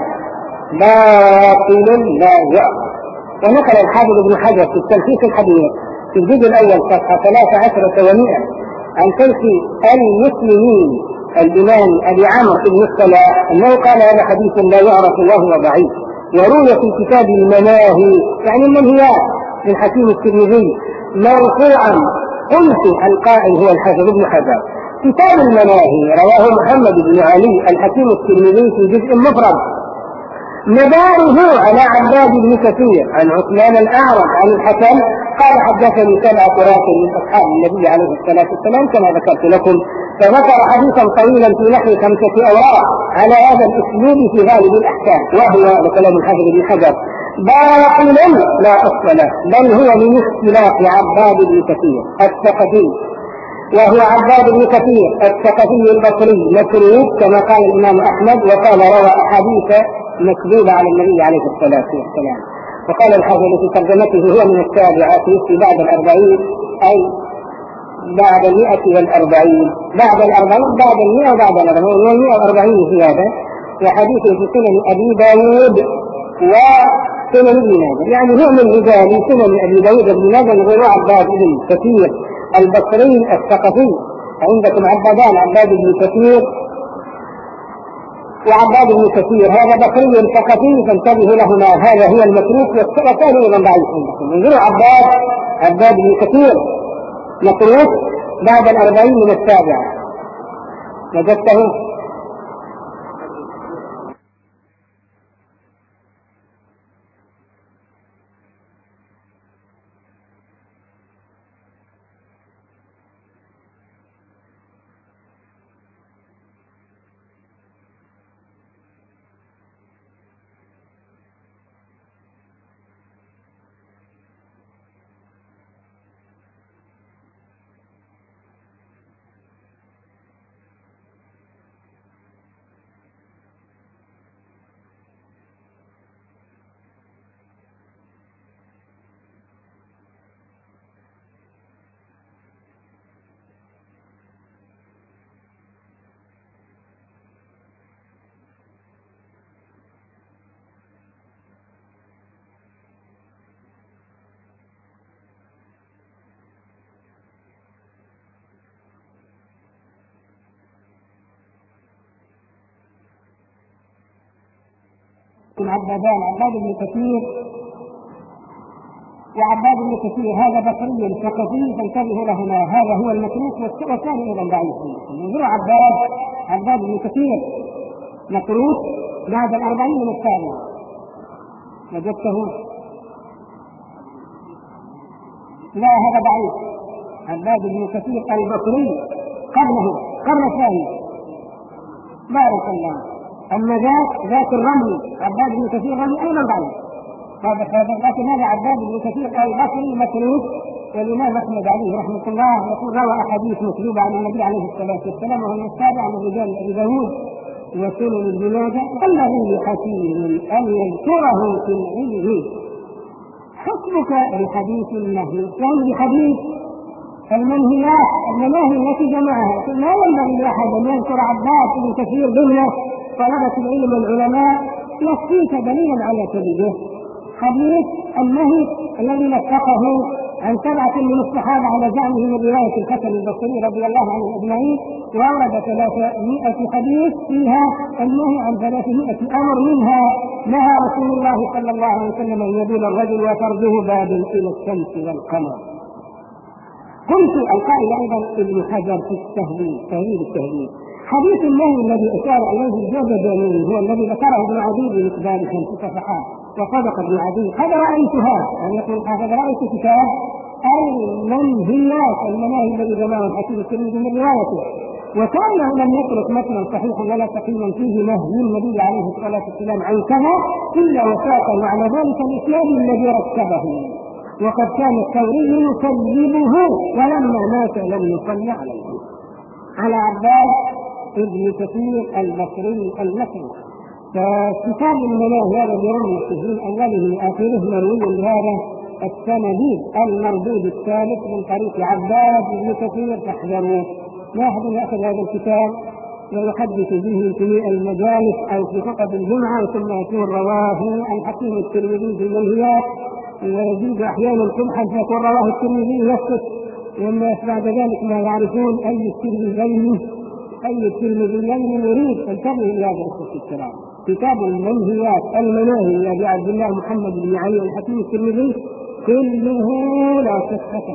باطل لا يعقل. ونقل الحافظ ابن حجر في التلخيص الحديث في الجزء الأول صفحة ثلاث عشرة ومئة عن شيخ المسلمين الإمام أبي عمرو بن الصلاح أنه قال هذا حديث لا يعرف وهو ضعيف. وروي في كتاب المناهي يعني المنهيات من حكيم الترمذي مرفوعا، قلت القائل هو الحافظ ابن حجر. كتاب المناهي رواه محمد بن علي الحكيم الترمذي في جزء مفرد، مداره على عباد بن كثير عن عثمان الأعرج عن الحسن قال حدثني سبعة طراق من أصحاب النبي عليه الصلاة والسلام كما ذكرت لكم فذكر حديثا طويلا في نحو خمسة أوراق على هذا الأسلوب في غالب الأحكام، وهو كلام الحافظ بن حجر باطل لا أصل له، بل هو من اختلاف عباد بن كثير الثقفي، وهو عباد بن كثير الثقفي البصري متروك كما قال الإمام أحمد، وقال روى أحاديث مكذوبة على النبي عليه الصلاة والسلام. وقال الحافظ في ترجمته هو من السابعة في بعد الأربعين، أي بعد المئة والأربعين، بعد الأربعين بعد المئة وبعد الأربعين والمئة والأربعين زيادة، وحديث في سنن أبي داود وسنن ابن ماجه، يعني هو من رجال سنن أبي داود وابن ماجه غير عباد بن كثير البصري الثقفي. عندكم عبادان، عباد بن كثير وعباد بن كثير، هذا بصري ثقفي فانتبهوا لهما، هذا هو المتروك والثاني من ضعيف عندكم. انظروا عباد عباد بن كثير متروك بعد الأربعين من السابعة، وجدته العبادان عباد بن كثير وعباد بن كثير، هذا بصري ثقفي فانتبهوا لهما، هذا هو المتروك والثاني ايضا ضعيف. انظروا عباد عباد بن كثير متروك بعد الأربعين من السابعة، وجدته لا هذا ضعيف. عباد بن كثير البصري قبله قبل الثاني بارك الله. أما ذاك ذاك الرمل عباد بن كثير رمل أيضا ضعيف، هذا هذا لكن هذا عباد بن كثير البصري متروك. والإمام أحمد عليه رحمة الله يقول روى أحاديث مكذوبة عن النبي عليه الصلاة والسلام، وهو من السابع من رجال أبي داود وسنن ابن ماجه، الذي لحكيم أن يذكره في العلم حسبك بحديث النهي، يعني بحديث المنهيات المناهي التي جمعها. لا ينبغي لأحد أن يذكر عباد بن كثير ضمن طلبة العلم والعلماء، يكفيك دليلا على كذبه حديث النهي الذي نطقه عن سبعة من الصحابة على زعمه من رواية الحسن البصري رضي الله عنه أجمعين، وورد ثلاثمائة حديث فيها النهي عن ثلاثمائة أمر، منها نهى رسول الله صلى الله عليه وسلم أن يبول الرجل وفرجه باب إلى الشمس والقمر. قلت القائل أيضا ابن حجر في التهذيب تهذيب التهذيب حديث النهي الذي أشار إليه الجوزجاني هو الذي ذكره ابن عدي بمقدار خمس صفحات، وصدق ابن عدي هذا رأيتها، يعني يقول هذا رأيت كتاب المنهيات المناهي الذي جمعه الحكيم الترمذي من روايته، وكانه لم يترك مثلا صحيحا ولا سقيما فيه نهي النبي عليه الصلاة والسلام عن كذا إلا وساق على ذلك الإسلام الذي ركبه، وقد كان الثوري يكذبه ولما مات لم يصلي عليه. على عباد ابن كثير البصري المصري، فكتاب المناهي هذا برمي من أوله لآخره مروي بهذا السنديد المردود الثالث من طريق عباد ابن كثير، فاحذروه. لا أحد يأخذ هذا الكتاب ويحدث به في المجالس أو في خطب الجمعة ثم يكون رواه الحكيم الترمذي في المنهيات، ويزيد أحيانا قبحا فيكون رواه الترمذي يسكت، والناس بعد ذلك ما يعرفون أي الترمذيين أي الترمذيين يريد. انتبهوا إلى هذا الكلام. كتاب المنهيات المناهي لأبي عبد الله محمد بن علي الحكيم الترمذي كله لا صحة،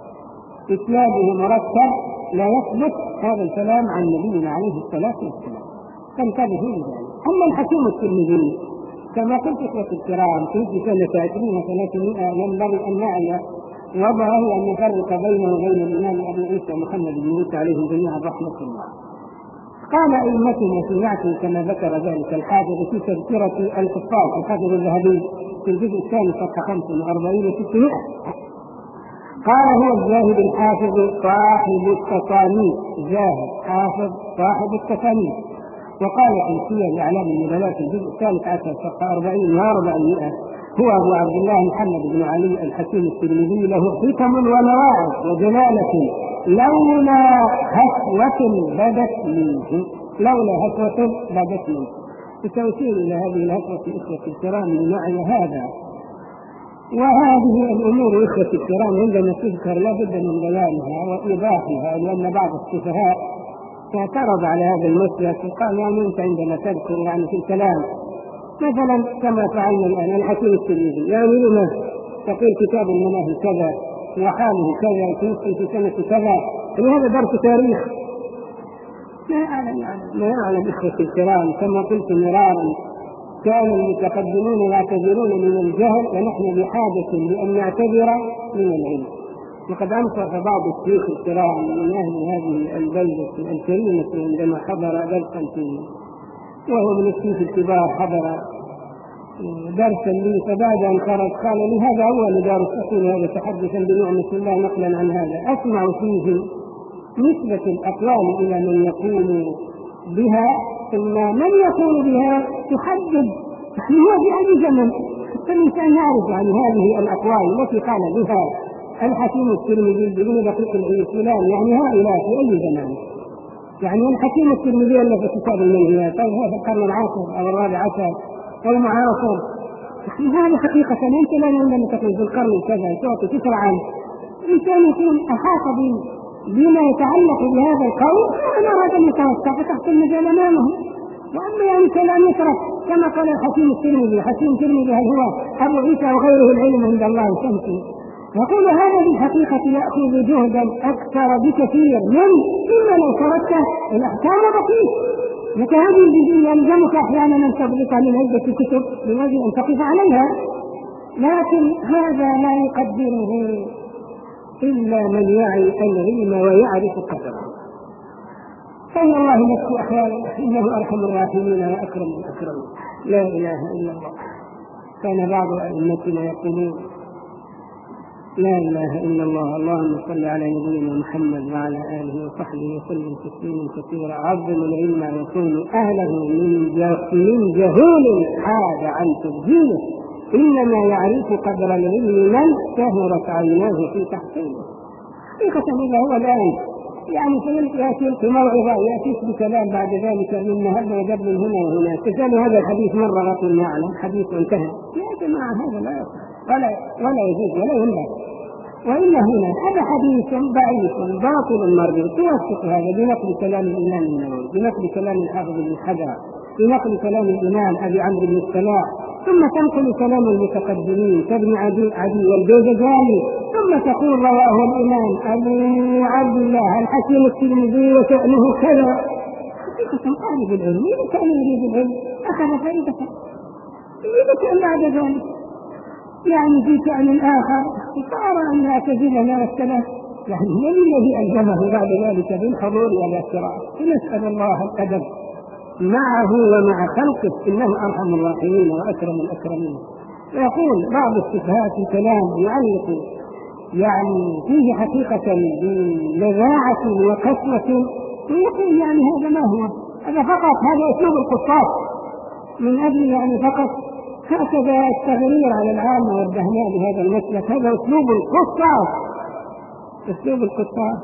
إسناده مرتب لا يثبت هذا الكلام عن نبينا عليه الصلاة والسلام، فانتبهوا لذلك. أما الحكيم الترمذي كما قلت إخوة الكرام في سنة عشرين ثلاثمائة ينبغي أن نعي وضعه أن يفرق بينه وبين الإمام أبي عيسى محمد بن موسى عليه جميعا رحمة الله. قال أئمتنا في معه كما ذكر ذلك الحافظ في تذكرة الحفاظ الحافظ الذهبي في الجزء الثاني صفحة خمسة وأربعين وستمائة، قال هو الزاهد الحافظ صاحب التصانيف، زاهد حافظ صاحب التصانيف. وقال في سير أعلام النبلاء في الجزء الثالث عشر صفحة أربعين وأربعمائة هو أبو عبد الله محمد بن علي الحكيم الترمذي له حكم ومواعظ وجلالة لولا هفوة بدت منه، لولا هفوة بدت منه. التوسيل إلى هذه الهفوة إخوة الكرام لمعنى هذا. وهذه الأمور إخوة الكرام عندما تذكر لا بد من بيانها وإيضاحها، لأن بعض السفهاء اعترض على هذا المسلك وقال يعني أنت عندما تذكر يعني في الكلام مثلا كما فعلنا الآن الحكيم الترمذي، يعني لما تقول كتاب المناهي كذا وحاله كذا توفي في سنة كذا، هذا درس تاريخ. ما أعلم ما أعلم إخوة الكرام كما قلت مرارا كان المتقدمون يعتذرون من الجهل ونحن بحاجة لأن نعتذر من العلم. وقد أنصف بعض الشيوخ الكرام من أهل هذه البلدة الكريمة عندما حضر درسا فيه وهو من الشيوخ الكبار حضر درسا لي، فبعد أن خرج قال لي هذا أول درس أقول هذا تحدثا بنعمة الله نقلا عن هذا أسمع فيه نسبة الأقوال إلى من يقول بها، ثم من يقول بها تحدد هو في أي زمن، فالإنسان يعرف عن هذه الأقوال التي قال بها الحكيم الترمذي بدون دقيق الإسلام، يعني هؤلاء في أي زمان. يعني الحكيم الترمذي الذي في كتاب المنهيات أو هذا القرن العاشر أو الرابع عشر أو معاصر، هذا حقيقة أنت لا يمكن تقول في القرن كذا تعطي تسعة عام الإنسان يكون أحاط بما يتعلق بهذا القول وأنا أراد أن يتوسع فتحت المجال أمامه. وأما يعني كلام يترك كما قال الحكيم الترمذي، الحكيم الترمذي هل هو أبو عيسى وغيره العلم عند الله شمسي، يقول هذا بالحقيقة يأخذ جهدا أكثر بكثير من إما لو تركت الأحكام بسيط، لك هذه الجزئية يلزمك أحيانا أن تضبط من عدة كتب لأجل أن تقف عليها، لكن هذا لا يقدره إلا من يعي العلم ويعرف قدره. فإن الله نفسه أحيانا إنه أرحم الراحمين وأكرم الأكرمين، لا إله إلا الله. كان بعض أئمتنا يقولون لا إله إلا الله اللهم صل على نبينا محمد وعلى آله وصحبه وسلم تسليما كثيرا. عظم العلم يكون أهله من جهول حاد عن تبجيله، إنما يعرف قدر العلم من شهرت عيناه في تحصيله. حقيقة إذا هو الآن يعني سيأتي في موعظة يأتيك بكلام بعد ذلك من هذا وجد من هنا وهنا تسأل هذا الحديث مرة غطل يعلم حديث انتهى، يا جماعة هذا لا ولا ولا يجوز ولا ينبغي. وإن هنا هذا حديث ضعيف باطل مردود توثق هذا بنقل كلام الإمام النووي، بنقل كلام الحافظ بن حجر، بنقل كلام الإمام أبي عمرو بن السلاح، ثم تنقل كلام المتقدمين كابن عدي عدي والبيزجاني، ثم تقول رواه الإمام أبو عبد الله الحكيم الترمذي وشأنه كذا. حقيقة طالب العلم إذا كان يريد العلم أخذ فائدة، إذا كان بعد ذلك يعني في شأن آخر صار أن اعتزلنا والسلام، يعني من الذي ألزمه بعد ذلك بالحضور والاعتراف؟ نسأل الله الأدب معه ومع خلقه إنه أرحم الراحمين وأكرم الأكرمين. ويقول بعض السفهاء في كلام يعلق يعني فيه حقيقة بلذاعة وقسوة، ويقول يعني هذا ما هو هذا فقط هذا أسلوب القصاص من أجل يعني فقط هكذا التغرير على العامة والدهماء بهذا المسلك، هذا أسلوب القصاص، أسلوب القصاص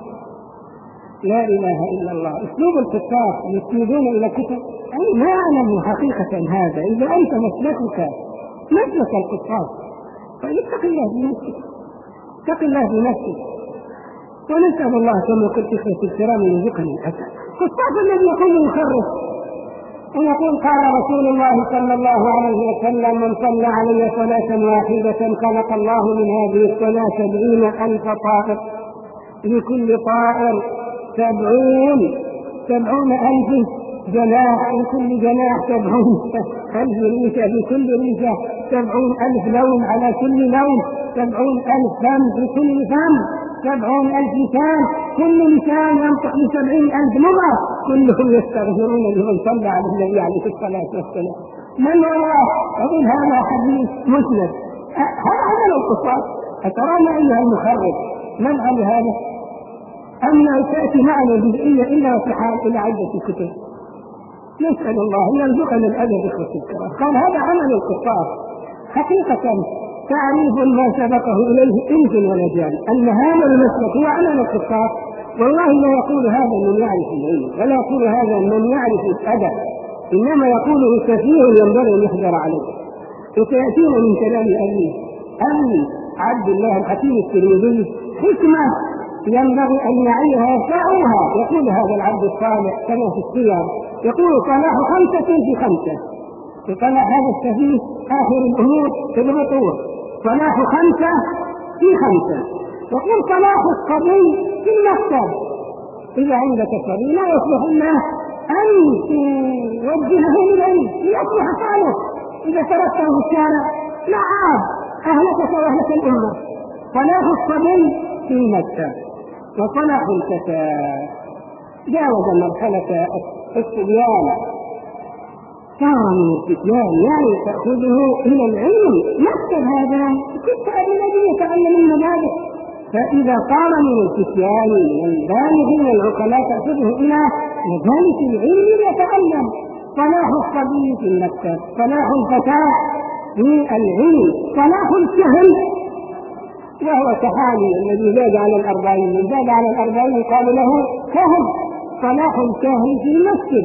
لا إله إلا الله. أسلوب القصاص يسندون إلى كتب أي ما أعلم حقيقة هذا. إذا أنت مسلكك مسلك القصاص فاتق الله بنفسك، اتق الله بنفسك. ونسأل الله كما قلت إخوة الكرام يرزقنا الحسن. قصاص الذي يقوم يخرف ويقول قال رسول الله صلى الله عليه وسلم من صلى علي صلاة واحدة خلق الله من هذه الصلاة سبعين ألف طائر، لكل طائر سبعون سبعون ألف جناح، لكل جناح سبعون ألف ريشة، لكل ريشة سبعون ألف لون على كل لون، سبعون ألف فم بكل فم، سبعون ألف لسان، كل لسان ينطق بسبعين ألف لغة، كلهم يستغفرون لمن صلى على النبي عليه الصلاة والسلام. من الله يقول هذا حديث مسند، هذا عمل القصاص. أترانا أيها المخرج منع هذا؟ أما تأتي معنا جزئية إلا وتحال إلى عدة كتب. نسأل الله أن يرزقنا الأدب إخوة الكرام. قال هذا عمل القصاص. حقيقة تعريف ما سبقه إليه إنس ورجال أن هذا المسلك هو عمل القصاص. والله لا يقول هذا من يعرف العلم، ولا يقول هذا من يعرف الأدب، إنما يقوله سفيه ينبغي أن يحذر عليه. وسيأتينا من كلام أبي أبي عبد الله الحكيم الترمذي حكمة ينبغي أن يعيها يفعلها. يقول هذا العبد الصالح كما في السير، يقول صلاح خمسة في خمسة، صلاح هذا السفيه آخر الأمور في البطور، صلاح خمسة في خمسة. يقول صلاح الصبي في المكتب، إذا عندك صبي لا يصلح الناس أن توجهه إليه ليصلح صالح، إذا تركته في الشارع لا عاب أهلكك وأهلك الأمة. صلاح الصبي في المكتب وصلاح الفتى جاوز مرحلة الصبيان، صار من الفتيان يعني تأخذه إلى العلم. مكتب هذا كتاب الذي يتعلم المبادئ، فإذا صار من الفتيان والبالغين العقلاء تأخذه إلى مجالس العلم يتعلم. صلاح الصبي في المكتب، صلاح الفتاة في العلم، صلاح الكهل وهو كحالي الذي زاد على الأربعين، من زاد على الأربعين قال له كهل. صلاح الكهل في المسجد.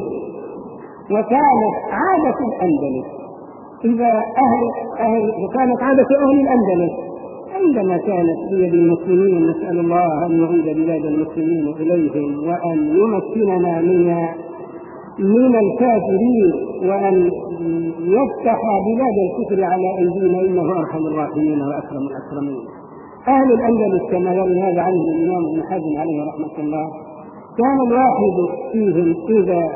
وكانت عادة الأندلس إذا أهل, أهل وكانت عادة أهل الأندلس عندما كانت بيد المسلمين، نسأل الله أن يعيد بلاد المسلمين إليهم وأن يمكننا من من الكافرين وأن يفتح بلاد الكفر على أيدينا إنه أرحم الراحمين وأكرم الأكرمين. أهل الأندلس كما يروي هذا عنه الإمام ابن حزم عليه رحمة الله، كان الواحد فيهم إذا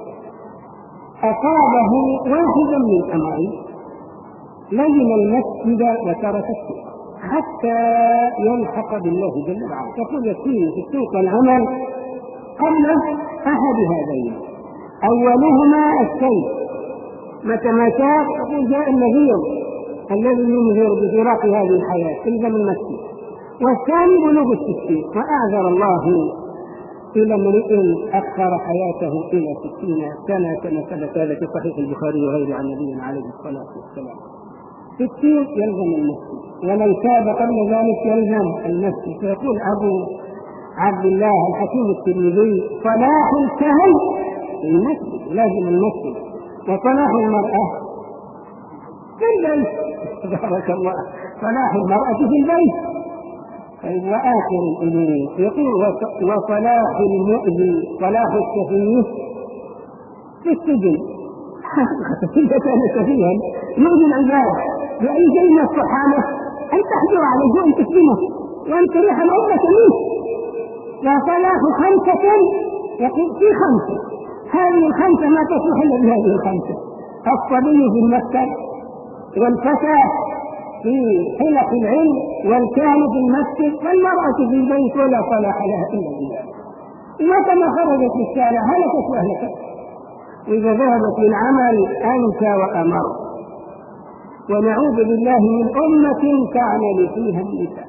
أصابه واحدا من أمرين لزم المسجد وترك السوق حتى يلحق بالله جل وعلا. تقول يكون في السوق والعمل قبل أحد هذين، أولهما السيف، متى ما شاء تقول جاء النذير الذي ينذر بفراق هذه الحياة تلزم المسجد. والثاني بلوغ الستين، وأعذر الله إلى امرئ أخر حياته إلى ستين سنة كما ثبت هذا في صحيح البخاري وغيره عن نبينا عليه الصلاة والسلام. ستين يلزم المسجد، ومن تاب قبل ذلك يلزم المسجد. فيقول أبو عبد الله الحكيم الترمذي صلاح الكهل في المسجد، لازم المسجد. وصلاح المرأة في البيت، بارك الله، صلاح المرأة في البيت. وآخر الأمور يقول وصلاح المؤذي صلاح السفيه في السجن. إذا كان سفيها يؤذي العباد بأي شيء من الصحابة أن تحجر عليه وأن تسلمه وأن تريح الأمة منه. وصلاح خمسة يقول في خمسة، هذه الخمسة ما تصلح إلا بهذه الخمسة: الصبي في المسجد، والفتى في حلق العلم، والكاهن في المسجد، والمرأة في البيت، ولا صلاح لها إلا بالله. متى ما خرجت في الشارع هلكت وأهلكت. إذا ذهبت للعمل أنت وأمر. ونعوذ بالله من أمة تعمل فيها النساء.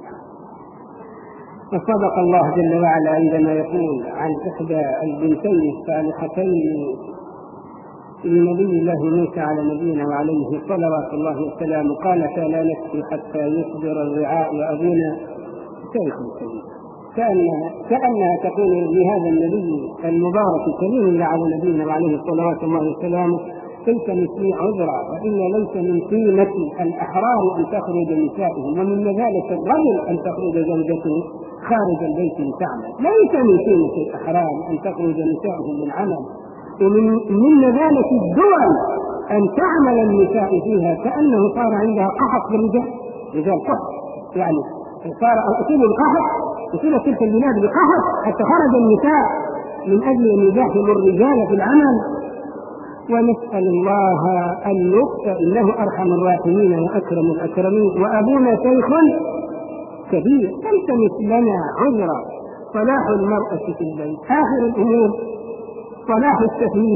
وصدق الله جل وعلا عندما يقول عن إحدى البنتين الصالحتين لنبي الله موسى على نبينا وعليه صلوات الله وسلامه، قالتا لا نسقي حتى يصدر الرعاء وأبونا شيخ كبير. كأنها, كأنها تقول لهذا النبي المبارك الكريم على نبينا وعليه صلوات الله وسلامه ليس مثلي عذرا، وإن ليس من قيمة الأحرار أن تخرج نسائهم، ومن مذالة الرجل أن تخرج زوجته خارج البيت لتعمل. ليس من قيمة الأحرار أن تخرج نسائهم للعمل، ومن من مذالة الدول أن تعمل النساء فيها، كأنه صار عندها قحط بالرجال، رجال قحط يعني صار أصيب القحط، أصيب تلك البلاد بقحط حتى خرج النساء من أجل أن يزاحموا الرجال في العمل. ونسأل الله اللطف إنه أرحم الراحمين وأكرم الأكرمين. وأبونا شيخ كبير فالتمس لنا عذرا. صلاح المرأة في البيت آخر الأمور، صلاح السفيه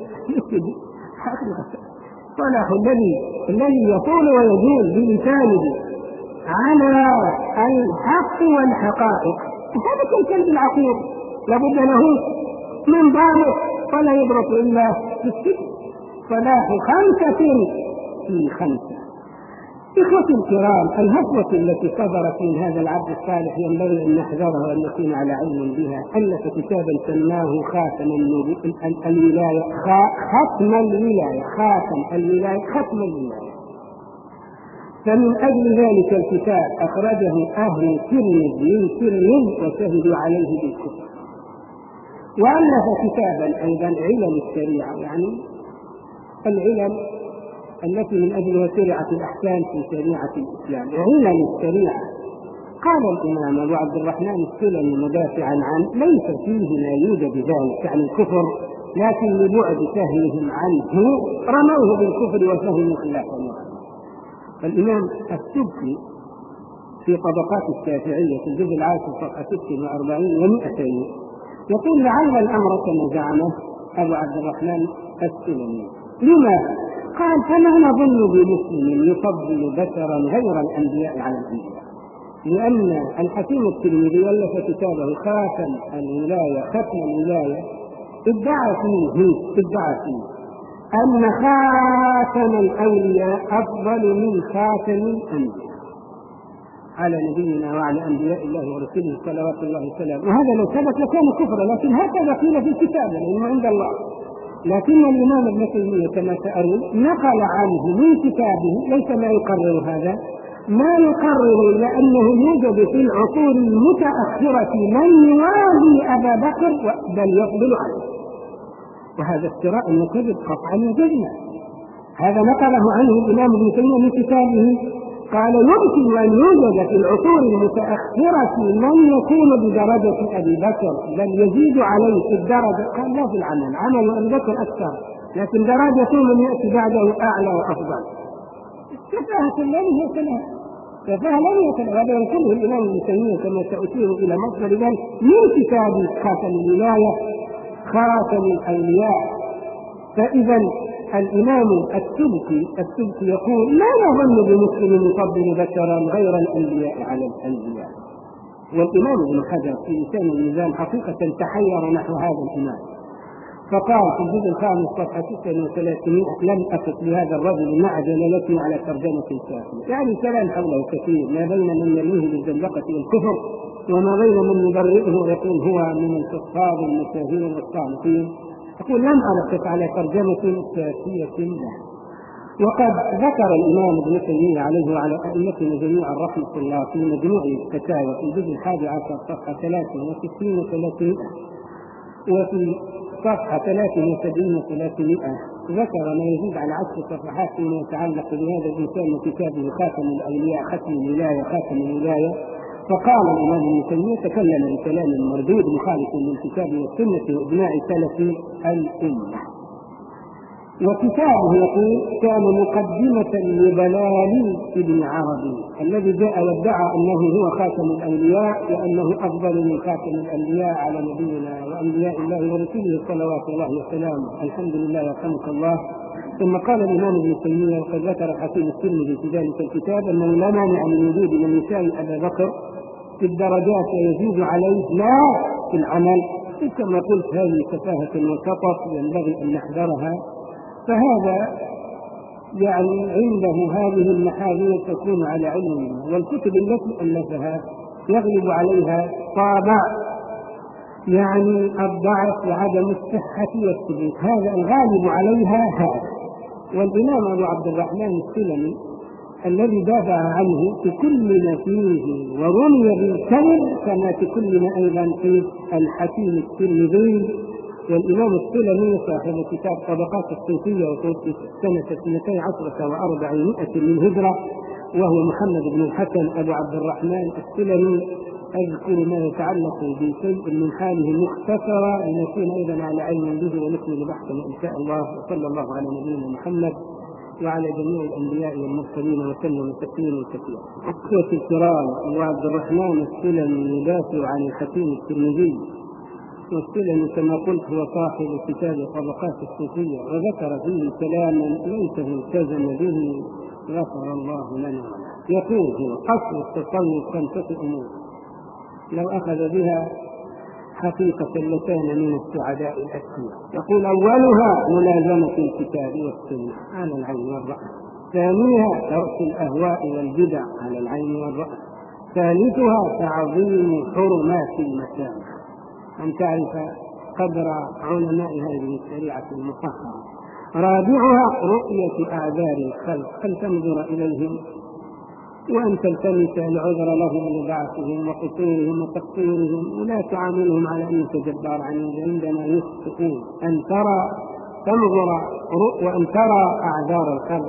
صلاح الذي الذي يطول ويجول بلسانه على الحق والحقائق. هذا كالكلب العقور لابد له من ضابط ولا يضرب إلا في السجن. صلاح خمسة في خمسة. إخوتي الكرام، الهفوة التي صدرت من هذا العبد الصالح ينبغي أن نحذرها وأن نكون على علم بها. ألف كتابا سماه خاتم الولاية، ختم الولاية، خاتم الولاية، ختم الولاية. فمن أجل ذلك الكتاب أخرجه أهل ترمذ سر وشهدوا عليه بالكفر. وألف كتابا أيضا علل الشريعة، يعني العلل التي من أجلها شرعت الأحكام في شريعة الإسلام، علل الشريعة. قال الإمام أبو عبد الرحمن السلمي مدافعا عنه: ليس فيه ما يوجد ذلك عن الكفر، لكن لبعد فهمهم عنه رموه بالكفر وفهموا خلافه. الإمام السبكي في طبقات الشافعية في الجزء العاشر صفحة ستة وأربعين ومئتين يقول: لعل الأمر كما زعمه أبو عبد الرحمن السلمي. لما؟ قال: فما نظن بمسلم يفضل بشرا غير الأنبياء على الأنبياء، لأن الحكيم الترمذي ألف كتابه خاتم الولاية، ختم الولاية، ادعى فيه ادعى فيه أن خاتم الأولياء أفضل من خاتم الأنبياء على نبينا وعلى أنبياء الله ورسوله صلوات الله وسلامه. وهذا لو ثبت لكان كفرا، لكن هكذا قيل في الكتاب لأنه عند الله. لكن الإمام ابن تيمية كما سأرون نقل عنه من كتابه ليس ما يقرر هذا، ما يقرر لأنه يوجد في العصور المتأخرة من يوازي أبا بكر بل يفضل عنه، وهذا افتراء وكذب قطعا وجزما. هذا نقله عنه الإمام ابن تيمية من كتابه، قال: يمكن أن يوجد في العصور المتأخرة من يكون بدرجة أبي بكر بل يزيد عليه في الدرجة، قال: لا في العمل، عمل أبي بكر أكثر، لكن درجة من يأتي بعده أعلى وأفضل. كفاهة لن يكلها، كفاهة لن يكلها. هذا يقوله الإمام ابن تيمية كما سأشير إلى مصدر ذلك من كتاب خاتم الولاية، خاتم الأولياء. فإذا الإمام السبكي السبكي يقول: لا نظن بمسلم يفضل بشرا غير الأنبياء على الأنبياء. والإمام ابن حجر في لسان الميزان حقيقة تحير نحو هذا الإمام، فقال في الجزء الخامس صفحة ستة وثلاثين: لم أقف لهذا الرجل مع دلالته على ترجمة كافية. يعني كلام حوله كثير، ما بين من يرميه بالزندقة والكفر وما بين من يبرئه ويقول هو من الكفار المشاهير والصالحين. يقول: لم أقف على ترجمة كافية له. وقد ذكر الإمام ابن تيمية عليه وعلى أئمتنا جميعا رحمة الله في مجموع الفتاوى في الجزء الحادي عشر صفحة ثلاثة وستين وثلاثمائة، وفي صفحة ثلاثة وسبعين وثلاثمائة ذكر ما يزيد على عشر صفحات فيما يتعلق بهذا الإنسان وكتابه خاتم الأولياء، ختم الولاية، خاتم الولاية. فقال الإمام ابن تيمية: تكلم بكلام مردود مخالف للكتاب والسنة وإجماع سلف الأمة. وكتابه يقول: كان مقدمة لبلال ابن عربي الذي جاء وادعى أنه هو خاتم الأولياء وأنه أفضل من خاتم الأنبياء على نبينا وأنبياء الله ورسوله صلوات الله وسلامه. الحمد لله يرحمك الله. ثم قال الإمام ابن تيمية: وقد ذكر الحكيم الترمذي في ذلك الكتاب أنه لا مانع من وجود من يساوي أبا بكر في الدرجات ويزيد عليه لا في العمل. كما قلت هذه سفاهة وسقط ينبغي أن نحذرها. فهذا يعني عنده هذه المحاذير تكون على علمه، والكتب التي ألفها يغلب عليها طابع يعني الضعف وعدم الصحة والثبوت، هذا الغالب عليها هذا. والإمام أبو عبد الرحمن السلمي الذي دافع عنه تكلم فيه ورمي بالكذب كما تكلم أيضا في الحكيم الترمذي. والإمام السلمي صاحب كتاب طبقات الصوفية وتوفي سنة اثنتي عشرة وأربعمائة من الهجرة، وهو محمد بن الحسن أبو عبد الرحمن السلمي أذكر ما يتعلق بشيء من حاله مختصرا لنكون أيضا على علم به ونكمل بحثنا إن شاء الله. وصلى الله على نبينا محمد وعلى جميع الأنبياء والمرسلين وسلم تسليما كثيرا. أخوتي الكرام، وعبد الرحمن السلمي يدافع عن الحكيم الترمذي، والسلمي كما قلت هو صاحب كتاب طبقات الصوفية، وذكر فيه كلاما ليس التزم به غفر الله لنا. يقول هو أصل التصوف خمسة أمور لو أخذ بها حقيقة لكان من السعداء الأسماء. يقول أولها ملازمة الكتاب والسنة على العين والرأس، ثانيها ترك الأهواء والبدع على العين والرأس، ثالثها تعظيم حرمات المساجد، أن تعرف قدر علماء هذه الشريعة المطهرة، رابعها رؤية أعذار الخلق، أن تنظر إليهم وأن تلتمس العذر لهم لضعفهم وقصورهم وتقصيرهم، ولا تعاملهم على أنك جبار عنيد عندما يخطئون، أن ترى تنظر وأن ترى أعذار الخلق.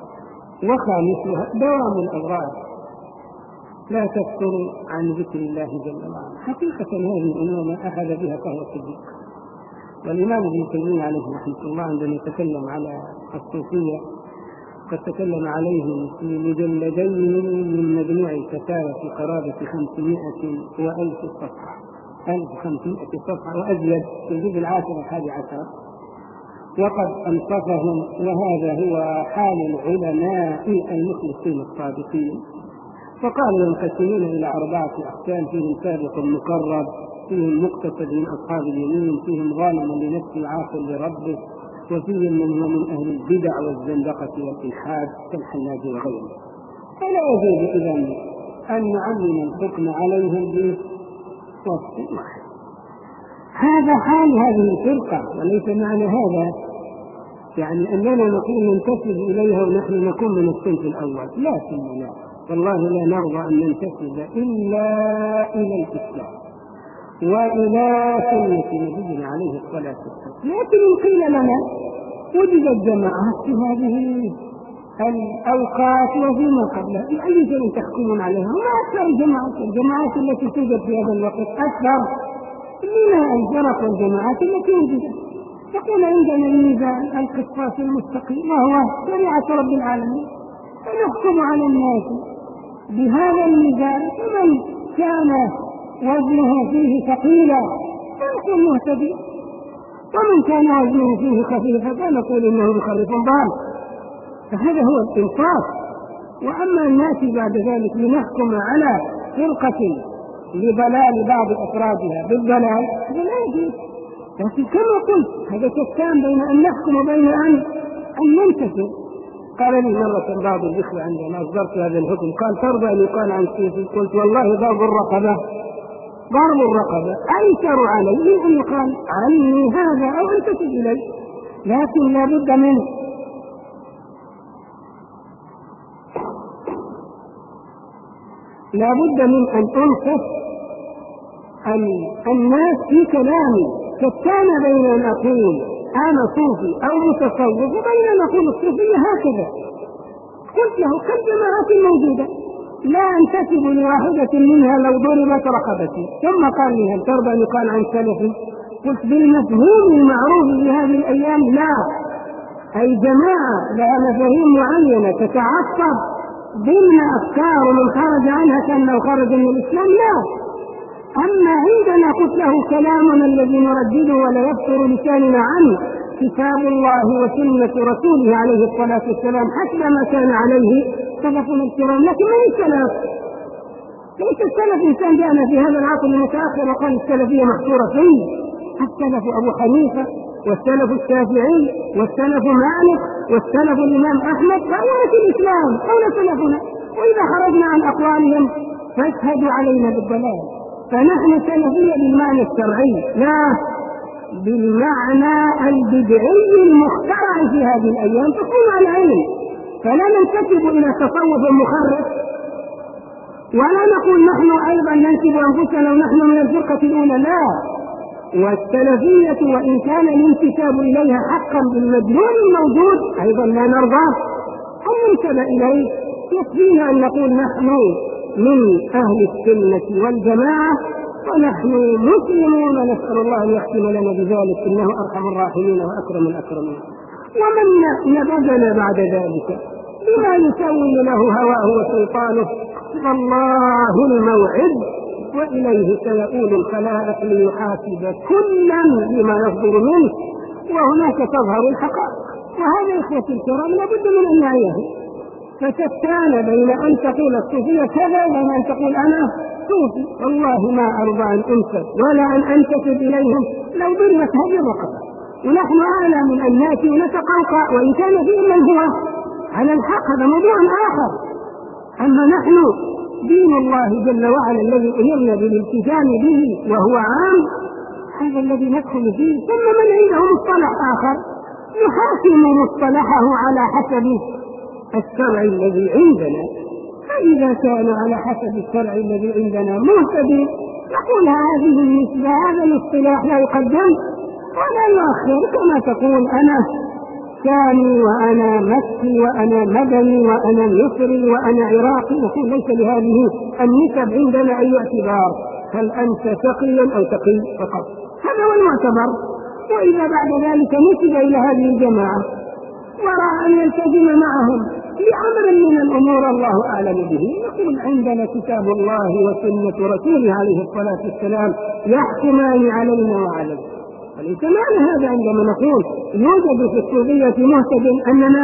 وخامسها دوام الأضرار، لا تكثر عن ذكر الله جل وعلا. حقيقة هذه الأمور من أخذ بها فهو صديق. والإمام ابن تيمية عليه رحمة الله عندما يتكلم على الصوفية قد تكلم عليهم في مجلدين من مجموع الفتاوى في قرابة خمسمائة وألف صفحة، ألف وخمسمائة صفحة وأزيد في الجزء العاشر الحادي عشر، وقد أنصفهم. وهذا هو حال العلماء المخلصين الصادقين. فقالوا ينقسمون إلى أربعة أقسام: فيهم سابق مقرب، فيهم مقتصد من أصحاب اليمين، فيهم ظالم لنفسه عاقل لربه، وفيهم من هو من أهل البدع والزندقة والإلحاد كالحلاج وغيره. فلا يجوز إذن أن نعلم الحكم عليهم بوصف واحد. هذا حال هذه الفرقة، وليس معنى هذا يعني أننا نقول ننتسب إليها ونحن نكون من الصنف الأول، لا ثم لا، والله لا نرضى أن ننتسب إلا إلى الإسلام وإلى سنة نبينا عليه الصلاة والسلام. لكن قيل لنا وجدت جماعات في هذه الأوقات وفيما قبلها، بأي شيء تحكمون عليها؟ وما أكثر الجماعات الجماعات التي توجد في هذا الوقت أكثر من الفرق والجماعات التي وجدت. يقول عندنا الميزان القسطاس المستقيم وهو شريعة رب العالمين، فنحكم على الناس بهذا الميزان، فمن كان وزنه فيه ثقيلا فنقول مهتدي، ومن كان وزنه فيه خفيفا فنقول انه مخالف ضال. فهذا هو الانصاف. واما الناس بعد ذلك لنحكم على فرقه لضلال بعض افرادها بالضلال هذا لا يجوز. لكن كما قلت هذا شتان بين ان نحكم وبين ان ان ننتفع. قال لي مرة بعض الإخوة عندما أصدرت هذا الحكم قال: ترضى أن يقال عن سيفي؟ قلت: والله ضرب الرقبة ضرب الرقبة أيسر علي من أن يقال عني هذا أو أنتسب إليه، لكن لا بد منه. لا بد من أن أنصف الناس في كلامي، فكان بين أن أقول أنا صوفي أو متصوف وبين أن أقول الصوفية هكذا. قلت له: كالجماعات الموجودة لا أنتسب لواحدة منها لو ضربت رقبتي. ثم قال لي: هل ترضى أن يقال عن سلفي؟ قلت: بالمفهوم المعروف في هذه الأيام لا، أي جماعة لها مفاهيم معينة تتعصب ضمن أفكار ومن خرج عنها كأنه خرج من الإسلام لا. أما عندنا قلت له كلامنا الذي نردده ولا يفتر لساننا عنه كتاب الله وسنة رسوله عليه الصلاة والسلام حسب ما كان عليه سلفنا الكرام. لكن من السلف؟ ليس السلف إنسان جاءنا في هذا العصر المتأخر وقال السلفية محصورة فيه. السلف أبو حنيفة والسلف الشافعي والسلف مالك والسلف الإمام أحمد أئمة الإسلام أولى سلفنا، وإذا خرجنا عن أقوالهم فاشهدوا علينا بالضلال. فنحن سلفية بالمعنى الشرعي لا بالمعنى البدعي المخترع في هذه الأيام، تكون على علم. فلا ننتسب إلى تصوف مخرف، ولا نقول نحن أيضا ننسب أنفسنا ونحن من الفرقة الأولى لا. والسلفية وإن كان الانتساب إليها حقا بالمدلول الموجود أيضا لا نرضى أن ننسب إليه. يكفينا أن نقول نحن من أهل السنة والجماعة، ونحن مسلمون نسأل الله أن يختم لنا بذلك إنه أرحم الراحمين وأكرم الأكرمين. ومن نبذنا بعد ذلك بما يسول له هواه وسلطانه، فالله الموعد وإليه سيؤول الخلائق ليحاسب كلا بما يصدر منه، وهناك تظهر الحقائق. وهذا إخوتي الكرام لابد من أن نعيه، فتستان بين أن تقول الصوفية كذا وبين أن تقول أنا صوفي. والله ما أرضى أن أنسب ولا أن أنتسب إليهم لو ضربت هذه الرقبة، ونحن أعلى من أن نأتي ونتقوقع وإن كان فيه من هو على الحق، هذا موضوع آخر. أما نحن دين الله جل وعلا الذي أمرنا بالالتزام به وهو عام، هذا الذي ندخل فيه. ثم من عنده مصطلح آخر يحاكم مصطلحه على حسب الشرع الذي عندنا، فإذا كان على حسب الشرع الذي عندنا مهتدي نقول هذه النسبة، هذا الاصطلاح لا يقدم ولا يؤخر، كما تقول أنا شامي وأنا مكي وأنا مدني وأنا مصري وأنا عراقي، نقول ليس لهذه النسب عندنا أي اعتبار، هل أنت تقي أو تقي فقط، هذا هو المعتبر. وإذا بعد ذلك نسب إلى هذه الجماعة ورأى أن يلتزم معهم لأمر من الأمور الله أعلم به، نقول عندنا كتاب الله وسنة رسوله عليه الصلاة والسلام يحكمان علينا وعليه. وليس معنى هذا عندما نقول يوجد في الصوفية مهتد أننا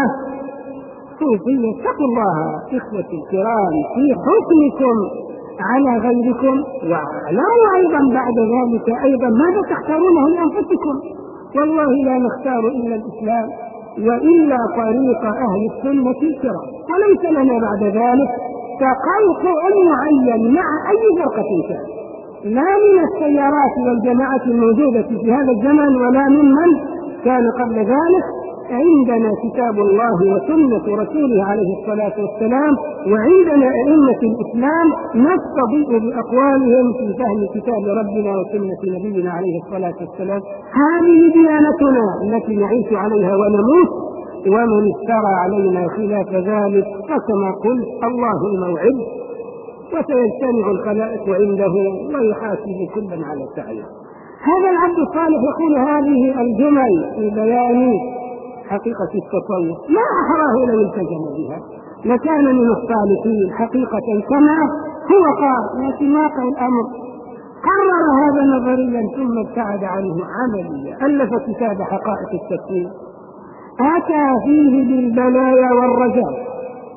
صوفية. اتقوا الله إخوتي الكرام في حكمكم على غيركم، واعلموا أيضا بعد ذلك أيضا ماذا تختارونه لأنفسكم. والله لا نختار إلا الإسلام وإلا طريق أهل السنة الكرام، وليس لنا بعد ذلك تقوقع معين مع أي فرقة كان، لا من السيارات والجماعة الموجودة في هذا الزمن ولا ممن كان قبل ذلك. عندنا كتاب الله وسنة رسوله عليه الصلاة والسلام، وعندنا أئمة الإسلام نستضيء بأقوالهم في فهم كتاب ربنا وسنة نبينا عليه الصلاة والسلام. هذه ديانتنا التي نعيش عليها ونموت، ومن افترى علينا خلاف ذلك فكما قلت الله الموعد وسيجتمع الخلائق عنده ويحاسب كلا على سعيه. هذا العبد الصالح يقول هذه الجمل في بيان حقيقة التصوف، ما أحراه لو التزم بها لكان من الصالحين حقيقة كما هو قال، لكن واقع الأمر قرر هذا نظريا ثم ابتعد عنه عمليا. ألف كتاب حقائق التفسير أتى فيه بالبلايا والرجاء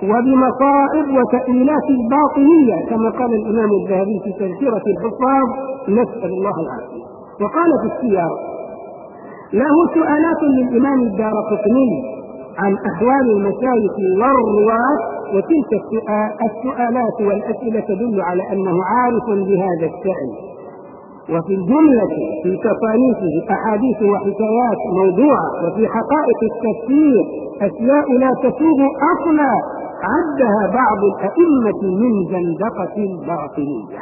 وبمصائب وتأويلات الباطنية كما قال الإمام الذهبي في تذكرة الحفاظ نسأل الله العافية. وقال في السياق له سؤالات للإمام الدارقطني عن أحوال المشايخ والرواة، وتلك السؤالات والأسئلة تدل على أنه عارف بهذا الشأن. وفي الجملة في تصانيفه أحاديث وحكايات موضوعة، وفي حقائق التفسير أشياء لا تسوغ أصلا عدها بعض الأئمة من زندقة باطنية.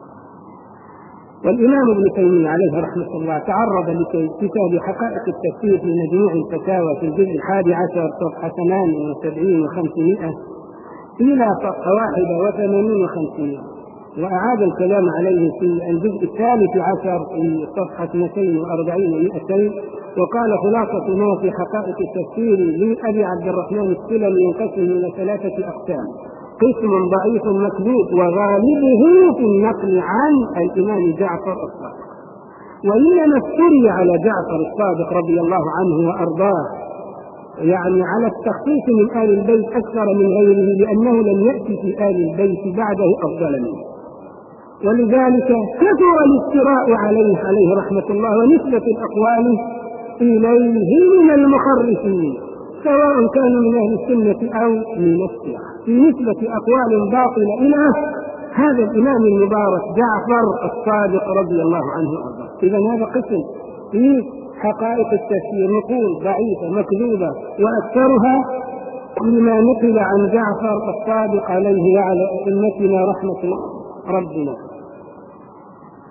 والإمام ابن تيمية عليه رحمة الله تعرض لكتاب حقائق التفسير في مجموع الفتاوى في الجزء الحادي عشر صفحة ثمانية وسبعين وخمسمائة إلى صفحة واحدة وثمانين وخمسمائة، وأعاد الكلام عليه في الجزء الثالث عشر في صفحة اثنتين وأربعين ومائتين. وقال خلاصة ما في حقائق التفسير لأبي عبد الرحمن السلمي ينقسم إلى ثلاثة أقسام: قسم ضعيف مكذوب وغالبه في النقل عن الإمام جعفر الصادق. وإنما افتري على جعفر الصادق رضي الله عنه وأرضاه يعني على التخصيص من آل البيت أكثر من غيره، لأنه لم يأتي في آل البيت بعده أفضل منه، ولذلك كثر الافتراء عليه عليه رحمة الله ونسبة الأقوال إليه من المخرفين سواء كانوا من أهل السنة أو من الشيعة في نسبة أقوال باطلة إلى هذا الإمام المبارك جعفر الصادق رضي الله عنه وأرضاه. إذن هذا قسم في حقائق التفسير، نقول ضعيفة مكذوبة وأكثرها لما نقل عن جعفر الصادق عليه وعلى أئمتنا رحمة ربنا.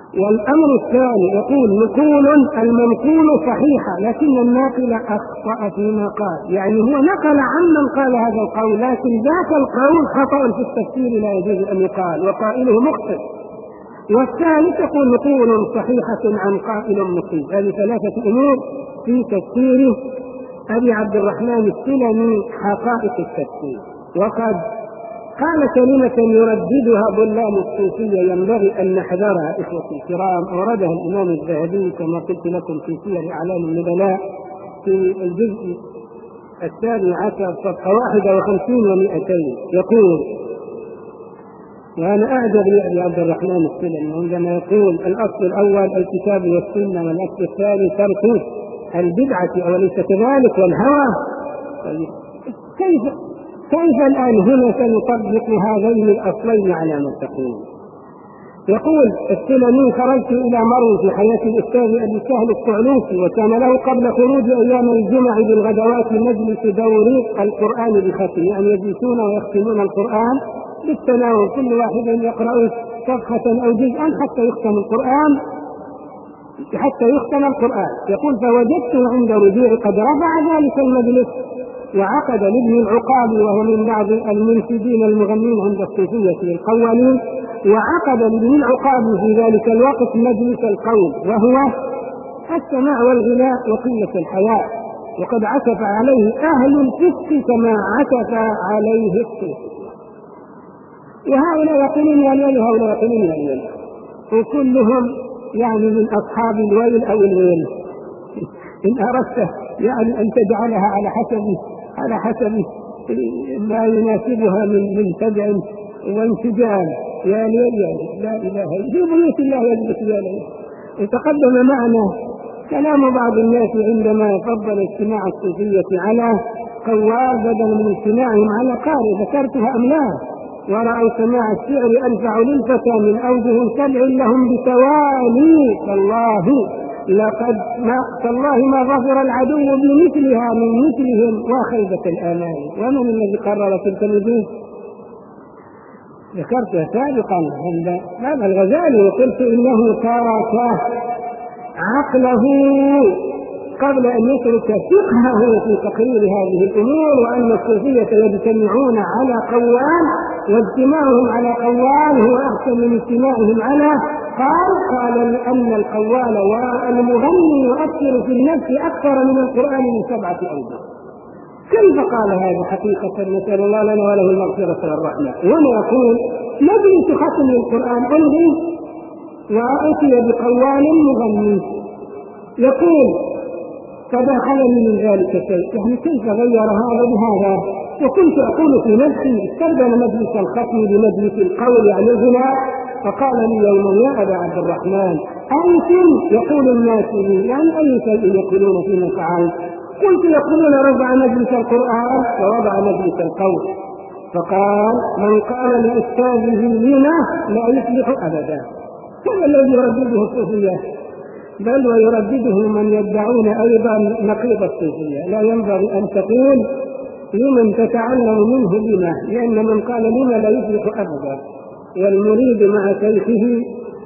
والأمر الثاني يقول نقول المنقول صحيحة لكن الناقل أخطأ فيما قال، يعني هو نقل عمن قال هذا القول، لكن ذاك القول خطأ في التفسير لا يجوز أن يقال وقائله مخطئ. والثالث يقول نقول صحيحة عن قائل مصيب. هذه ثلاثة أمور في تفسير أبي عبد الرحمن السلمي حقائق التفسير. وقد قال كلمة يرددها ضلال الصوفية ينبغي أن نحذرها إخوتي الكرام، أوردها الإمام الذهبي كما قلت لكم في سير أعلام النبلاء في الجزء الثاني عشر صفحة واحدة وخمسين ومئتين، يقول: وأنا أعجب لأبي عبد الرحمن السلمي عندما يقول الأصل الأول الكتاب والسنة، والأصل الثاني ترك البدعة أوليس كذلك والهوى. كيف كيف الآن هنا سنطبق هذين الأصلين على من تقول؟ يقول السلمي: خرجت إلى مرو في حياة الأستاذ أبي سهل الطعلوسي، وكان له قبل خروج أيام الجمع بالغدوات مجلس دوري القرآن بختم، يعني يجلسون ويختمون القرآن بالتناوب، كل واحد يقرأ صفحة أو جزءا حتى يختم القرآن حتى يختم القرآن. يقول: فوجدته عند رجوع قد رفع ذلك المجلس وعقد لابن العقابي، وهو من بعض المنشدين المغنين عند الصوفية القوالين، وعقد لابن العقابي في ذلك الوقت مجلس القول، وهو السماع والغناء وقلة الحياء، وقد عكف عليه أهل الفسق كما عكف عليه الصوفية. وهؤلاء يقولون يا ليل وهؤلاء يقولون يا ليل، وكلهم يعني من أصحاب الويل أو الويل إن أردت يعني أن تجعلها على حسب على حسب ما يناسبها من من تبع وانسجام. يا ليل لا إله إلا في بيوت الله يجلس يا ليل. وتقدم معنا كلام بعض الناس عندما يفضل استماع الصوفية على قوال بدلا من استماعهم على قارئ، ذكرتها أم لا؟ ورأوا سماع الشعر أنفع للفتى من أوجه سبع لهم بتوالي، فالله لقد ما تالله ما ظفر العدو بمثلها من مثلهم وخيبة الآمال. ومن الذي قرر تلك الوجوه؟ ذكرتها سابقا عند هذا الغزالي، وقلت إنه ترك عقله قبل أن يترك فقهه في تقرير هذه الأمور، وأن الصوفية يجتمعون على قوال، واجتماعهم على قوال هو أحسن من اجتماعهم على قال. قال لأن القوال والمغني يؤثر في النفس أكثر من القرآن من سبعة أوجه. كيف قال هذا حقيقة؟ نسأل الله لنا وله المغفرة والرحمة. وما يقول مجلس ختم القرآن عندي وأتي بقوال مغني، يقول فدخلني من ذلك شيء، يعني كيف غير هذا بهذا؟ وكنت أقول في نفسي استبدل مجلس الختم بمجلس القول عن الغناء. فقال لي يوما: يا أبا عبد الرحمن أنتم يقول الناس لي يعني أي شيء يقولون فيما فعلت؟ قلت: يقولون رفع مجلس القرآن ووضع مجلس القول. فقال: من قال لأستاذه لما لا يصلح أبدا. هذا الذي يردده الصوفية، بل ويردده من يدعون أيضا نقيض الصوفية. لا ينبغي أن تقول لمن تتعلم منه لما، لأن من قال لما لا يصلح أبدا. والمريد مع شيخه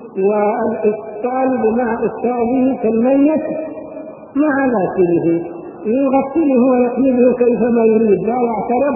والطالب مع أستاذه كالميت مع غاسله، يغسله ويقلبه كيفما يريد، لا يعترض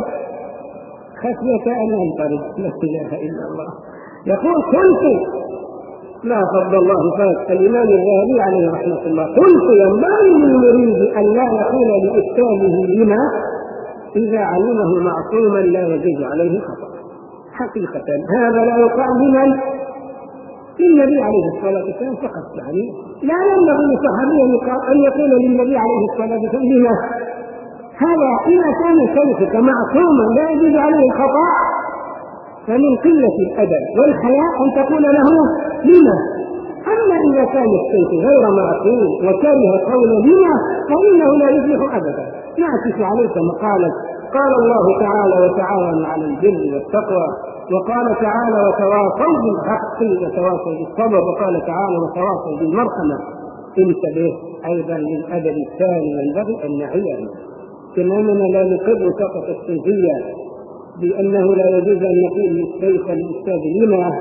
خشية أن ينطرد. لا إله إلا الله. يقول: قلت لا فضل الله فات الإمام الذهبي عليه رحمة الله، قلت ينبغي للمريد أن لا يقول لأستاذه لما إذا علمه معصوما لا يجوز عليه خطأ. حقيقة هذا لا يقع لمن؟ للنبي عليه الصلاة والسلام فقط. يعني لا ينبغي لصحابي أن يقول للنبي عليه الصلاة والسلام لما. هذا إذا كان شيخك معصوما لا يجوز عليه الخطأ، فمن قلة الأدب والحياء أن تقول له لما. أما إذا كان الشيخ غير معصوم وكره قول لما فإنه لا يفلح أبدا. نعكس عليك مقالة قال الله تعالى: وتعاونوا على البر والتقوى، وقال تعالى: وتواصوا بالحق وتواصوا بالصبر، وقال تعالى: وتواصوا بالمرحمة. انتبه أيضا للأدب الثاني ينبغي أن نعيه، كما أننا لا نقر فقط الصوفية بأنه لا يجوز أن نقول للشيخ الأستاذ لما،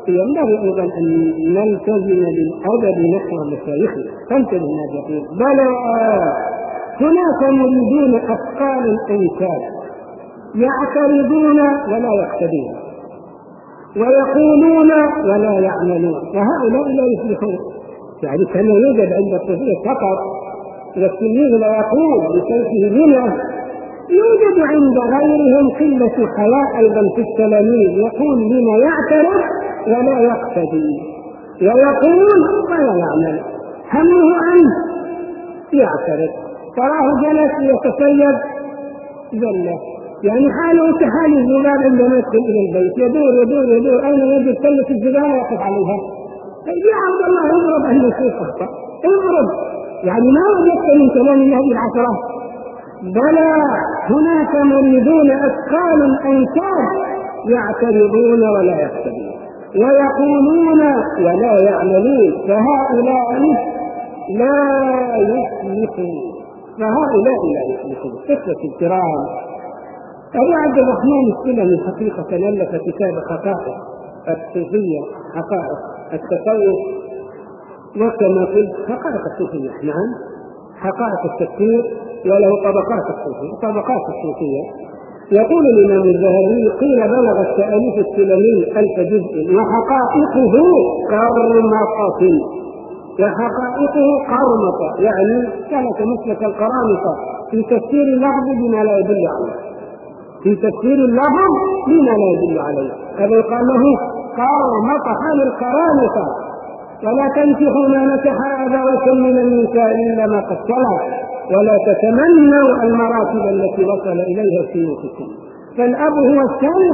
ينبغي أيضا أن نلتزم بالأدب نحو مشايخنا. فانتبه ما يقول: بلى هناك مريدون أثقال أنساب يعترضون ولا يقتدون ويقولون ولا يعملون، وهؤلاء لا يفلحون. يعني كما يوجد عند الصوفية فقط والتلميذ لا يقول بشيخه بنا، يوجد عند غيرهم قلة حياء أيضا في التلاميذ، يقول لما يعترف ولا يقتدي ويقول ولا يعمل، همه أن يعترف. تراه جلس يتسيب ذله، يعني حاله كحال الذباب عندما يدخل إلى البيت، يدور يدور يدور أين يجد كلة الزبالة يقف عليها. يا عبد الله اضرب أهل الشيخ أخطأ، اضرب، يعني ما وجدت من كلام الله العشرة. بلى هناك مريدون أثقال أنساب يعترضون ولا يقتدون ويقولون ولا يعملون، فهؤلاء لا يفلحون فهؤلاء لا يفلحون. إخوة الكرام، أبو عبد الرحمن السلمي حقيقة ألف كتاب حقائق الصوفية، حقائق التصوف، وكما قلت حقائق الصوفية، نعم حقائق التفكير، وله طبقات الصوفية طبقات الصوفية. يقول الإمام الذهبي: قيل بلغ التأليف السلمي ألف جزء وحقائقه قرمطة، وحقائقه قرمطة يعني كانت مسلك القرامطة في تفسير اللفظ بما لا يدل عليه، في تفسير اللفظ بما لا يدل عليه. هذا يقال له قرمطة، حال القرامطة. ولا تنكحوا ما نكح آباؤكم من النساء إلا ما قد سلف ولا تتمنوا المراتب التي وصل إليها شيوخكم، فالأب هو الشيخ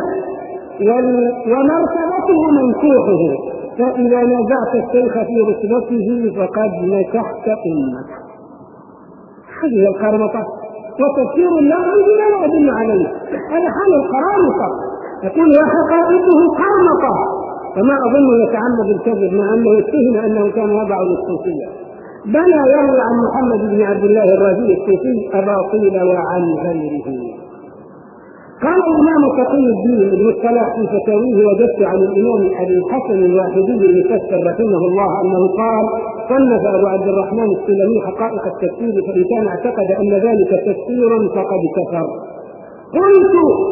ومرتبته منكوحه، فإذا نزعت الشيخ في رتبته فقد نكحت أمك. هذه القرمطة، وتفسير اللفظ بما لا يدل عليه، هذا حال القرامطة. يقول وحقائقه قرمطة، فما أظن يتعمد الكذب مع أنه يتهم أنه كان يضع للصوفية. بلى يروي عن محمد بن عبد الله الرازي الصوفي أباطيل وعن غيره. قال الإمام تقي الدين ابن الصلاح في فتاويه: وجدت عن الإمام أبي الحسن الواحدي المفسر رحمه الله أنه قال: صنف أبو عبد الرحمن السلمي حقائق التفسير، فإن كان اعتقد أن ذلك تفسير فقد كفر. قلت: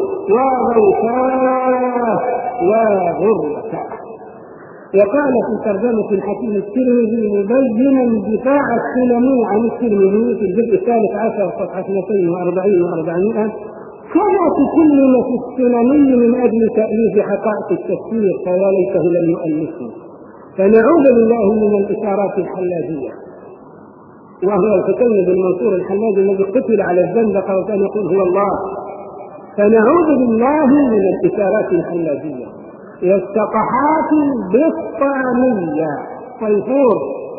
وغوثاه وغرته. وقال في ترجمة الحكيم الترمذي مبينا دفاع السلمي عن الترمذي في الجزء الثالث عشر صفحة اثنتين وأربعين وأربعمائة: كما تكلم في السلمي من أجل تأليف حقائق التفسير فيا ليته لم يؤلفه. فنعوذ بالله من الإشارات الحلاجية، وهو الحكيم بن منصور الحلاجي الذي قتل على الزندقة وكان يقول هو الله. فنعوذ بالله من الإشارات الحلاجية والسطحات البسطامية. صيفور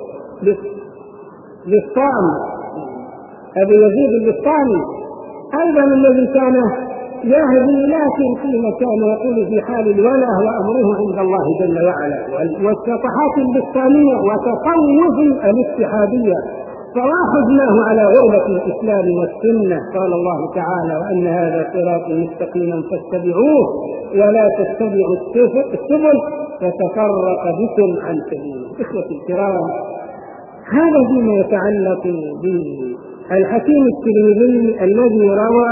بسطام أبو يزيد البسطامي أيضا الذي كان يهدي لكن فيما كان يقول في حال الولاء وأمره عند الله جل وعلا. والسطحات البسطامية وتصوف الاتحادية فواخذناه على غربة الإسلام والسنة. قال الله تعالى: وأن هذا صراطي مستقيما فاتبعوه ولا تتبعوا السبل فتفرق بكم عن سبيله. إخوة الكرام، هذا فيما يتعلق بالحكيم الترمذي الذي روى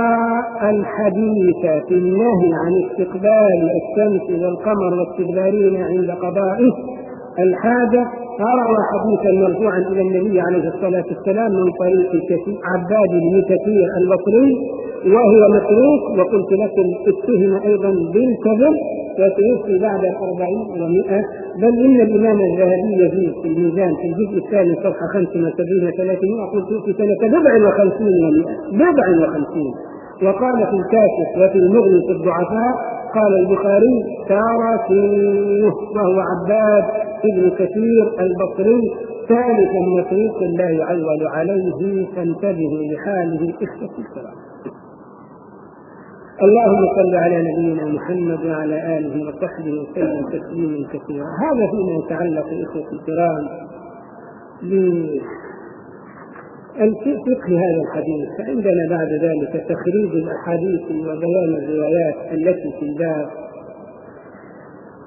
الحديث في النهي عن استقبال الشمس والقمر واستدبارهما عند قضائه الحاجة، فروى حديثا مرفوعا إلى النبي عليه الصلاة والسلام من طريق عباد بن كثير البصري وهو متروك، وقلت لكم اتهم أيضا بالكذب وسيوفي بعد الأربعين ومئة. بل إن الإمام الذهبي يزيد في الميزان في الجزء الثاني صفحة خمسة وسبعين وثلاثمائة قلت في سنة بضع وخمسين ومئة بضع وخمسين. وقال في الكاشف وفي المغني في الضعفاء قال البخاري: تاركوه، وهو عباد ابن كثير البصري ثالثا متروك لا يعول عليه، فانتبهوا لحاله. إخوة الكرام، اللهم صل على نبينا محمد وعلى آله وصحبه وسلم تسليما كثيرا. هذا فيما يتعلق إخوة الكرام بفقه هذا الحديث. فعندنا بعد ذلك تخريج الأحاديث وبيان الروايات التي في الباب.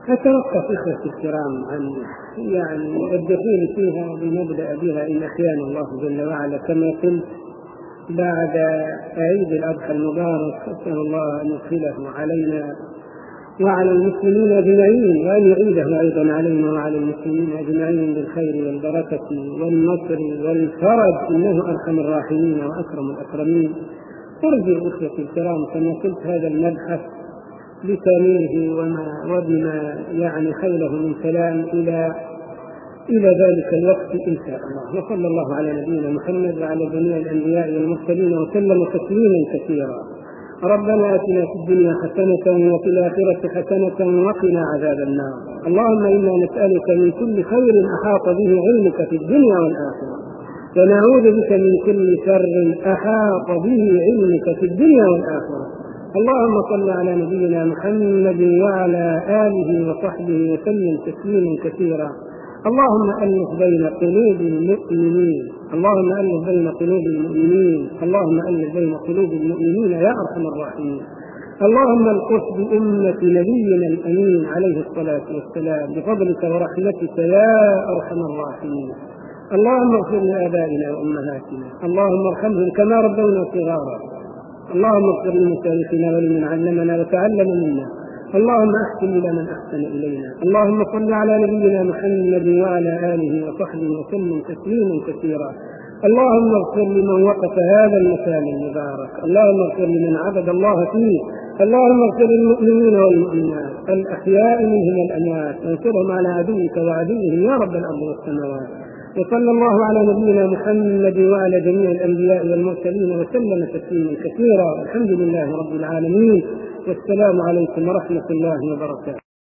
أتوقف إخوتي الكرام عن يعني الدخول فيها لنبدأ بها إن أحيانا الله جل وعلا كما قلت بعد عيد الأضحى المبارك، أسأل الله أن يدخله علينا وعلى المسلمين أجمعين، وأن يعيده أيضا علينا وعلى المسلمين أجمعين بالخير والبركة والنصر والفرج، إنه أرحم الراحمين وأكرم الأكرمين. أرجو أخوتي الكرام كما قلت هذا المبحث بكامله وما وبما يعني خيله من كلام إلى إلى ذلك الوقت إن شاء الله. وصلى الله على نبينا محمد وعلى جميع الأنبياء والمرسلين وسلم تسليما كثيرا. ربنا آتنا في الدنيا حسنة وفي الآخرة حسنة وقنا عذاب النار. اللهم إنا نسألك من كل خير أحاط به علمك في الدنيا والآخرة، ونعوذ بك من كل شر أحاط به علمك في الدنيا والآخرة. اللهم صل على نبينا محمد وعلى آله وصحبه وسلم تسليما كثيرا. اللهم ألف بين قلوب المؤمنين، اللهم ألف بين قلوب المؤمنين، اللهم ألف بين قلوب المؤمنين يا أرحم الراحمين. اللهم القص بأمة نبينا الأمين عليه الصلاة والسلام بفضلك ورحمتك يا أرحم الراحمين. اللهم اغفر لآبائنا وأمهاتنا، اللهم ارحمهم كما ربونا صغارا. اللهم اغفر لمشايخنا ولمن علمنا وتعلم منا. اللهم احسن الى من احسن الينا. اللهم صل على نبينا محمد وعلى اله وصحبه وسلم تسليما كثيرا. اللهم اغفر لمن وقف هذا المكان المبارك، اللهم اغفر لمن عبد الله فيه، اللهم اغفر للمؤمنين والمؤمنات الاحياء منهم الاموات، وانصرهم على عدوك وعدوهم يا رب الارض والسماوات. وصلى الله على نبينا محمد وعلى جميع الانبياء والمرسلين وسلم تسليما كثيرا. الحمد لله رب العالمين، والسلام عليكم ورحمة الله وبركاته.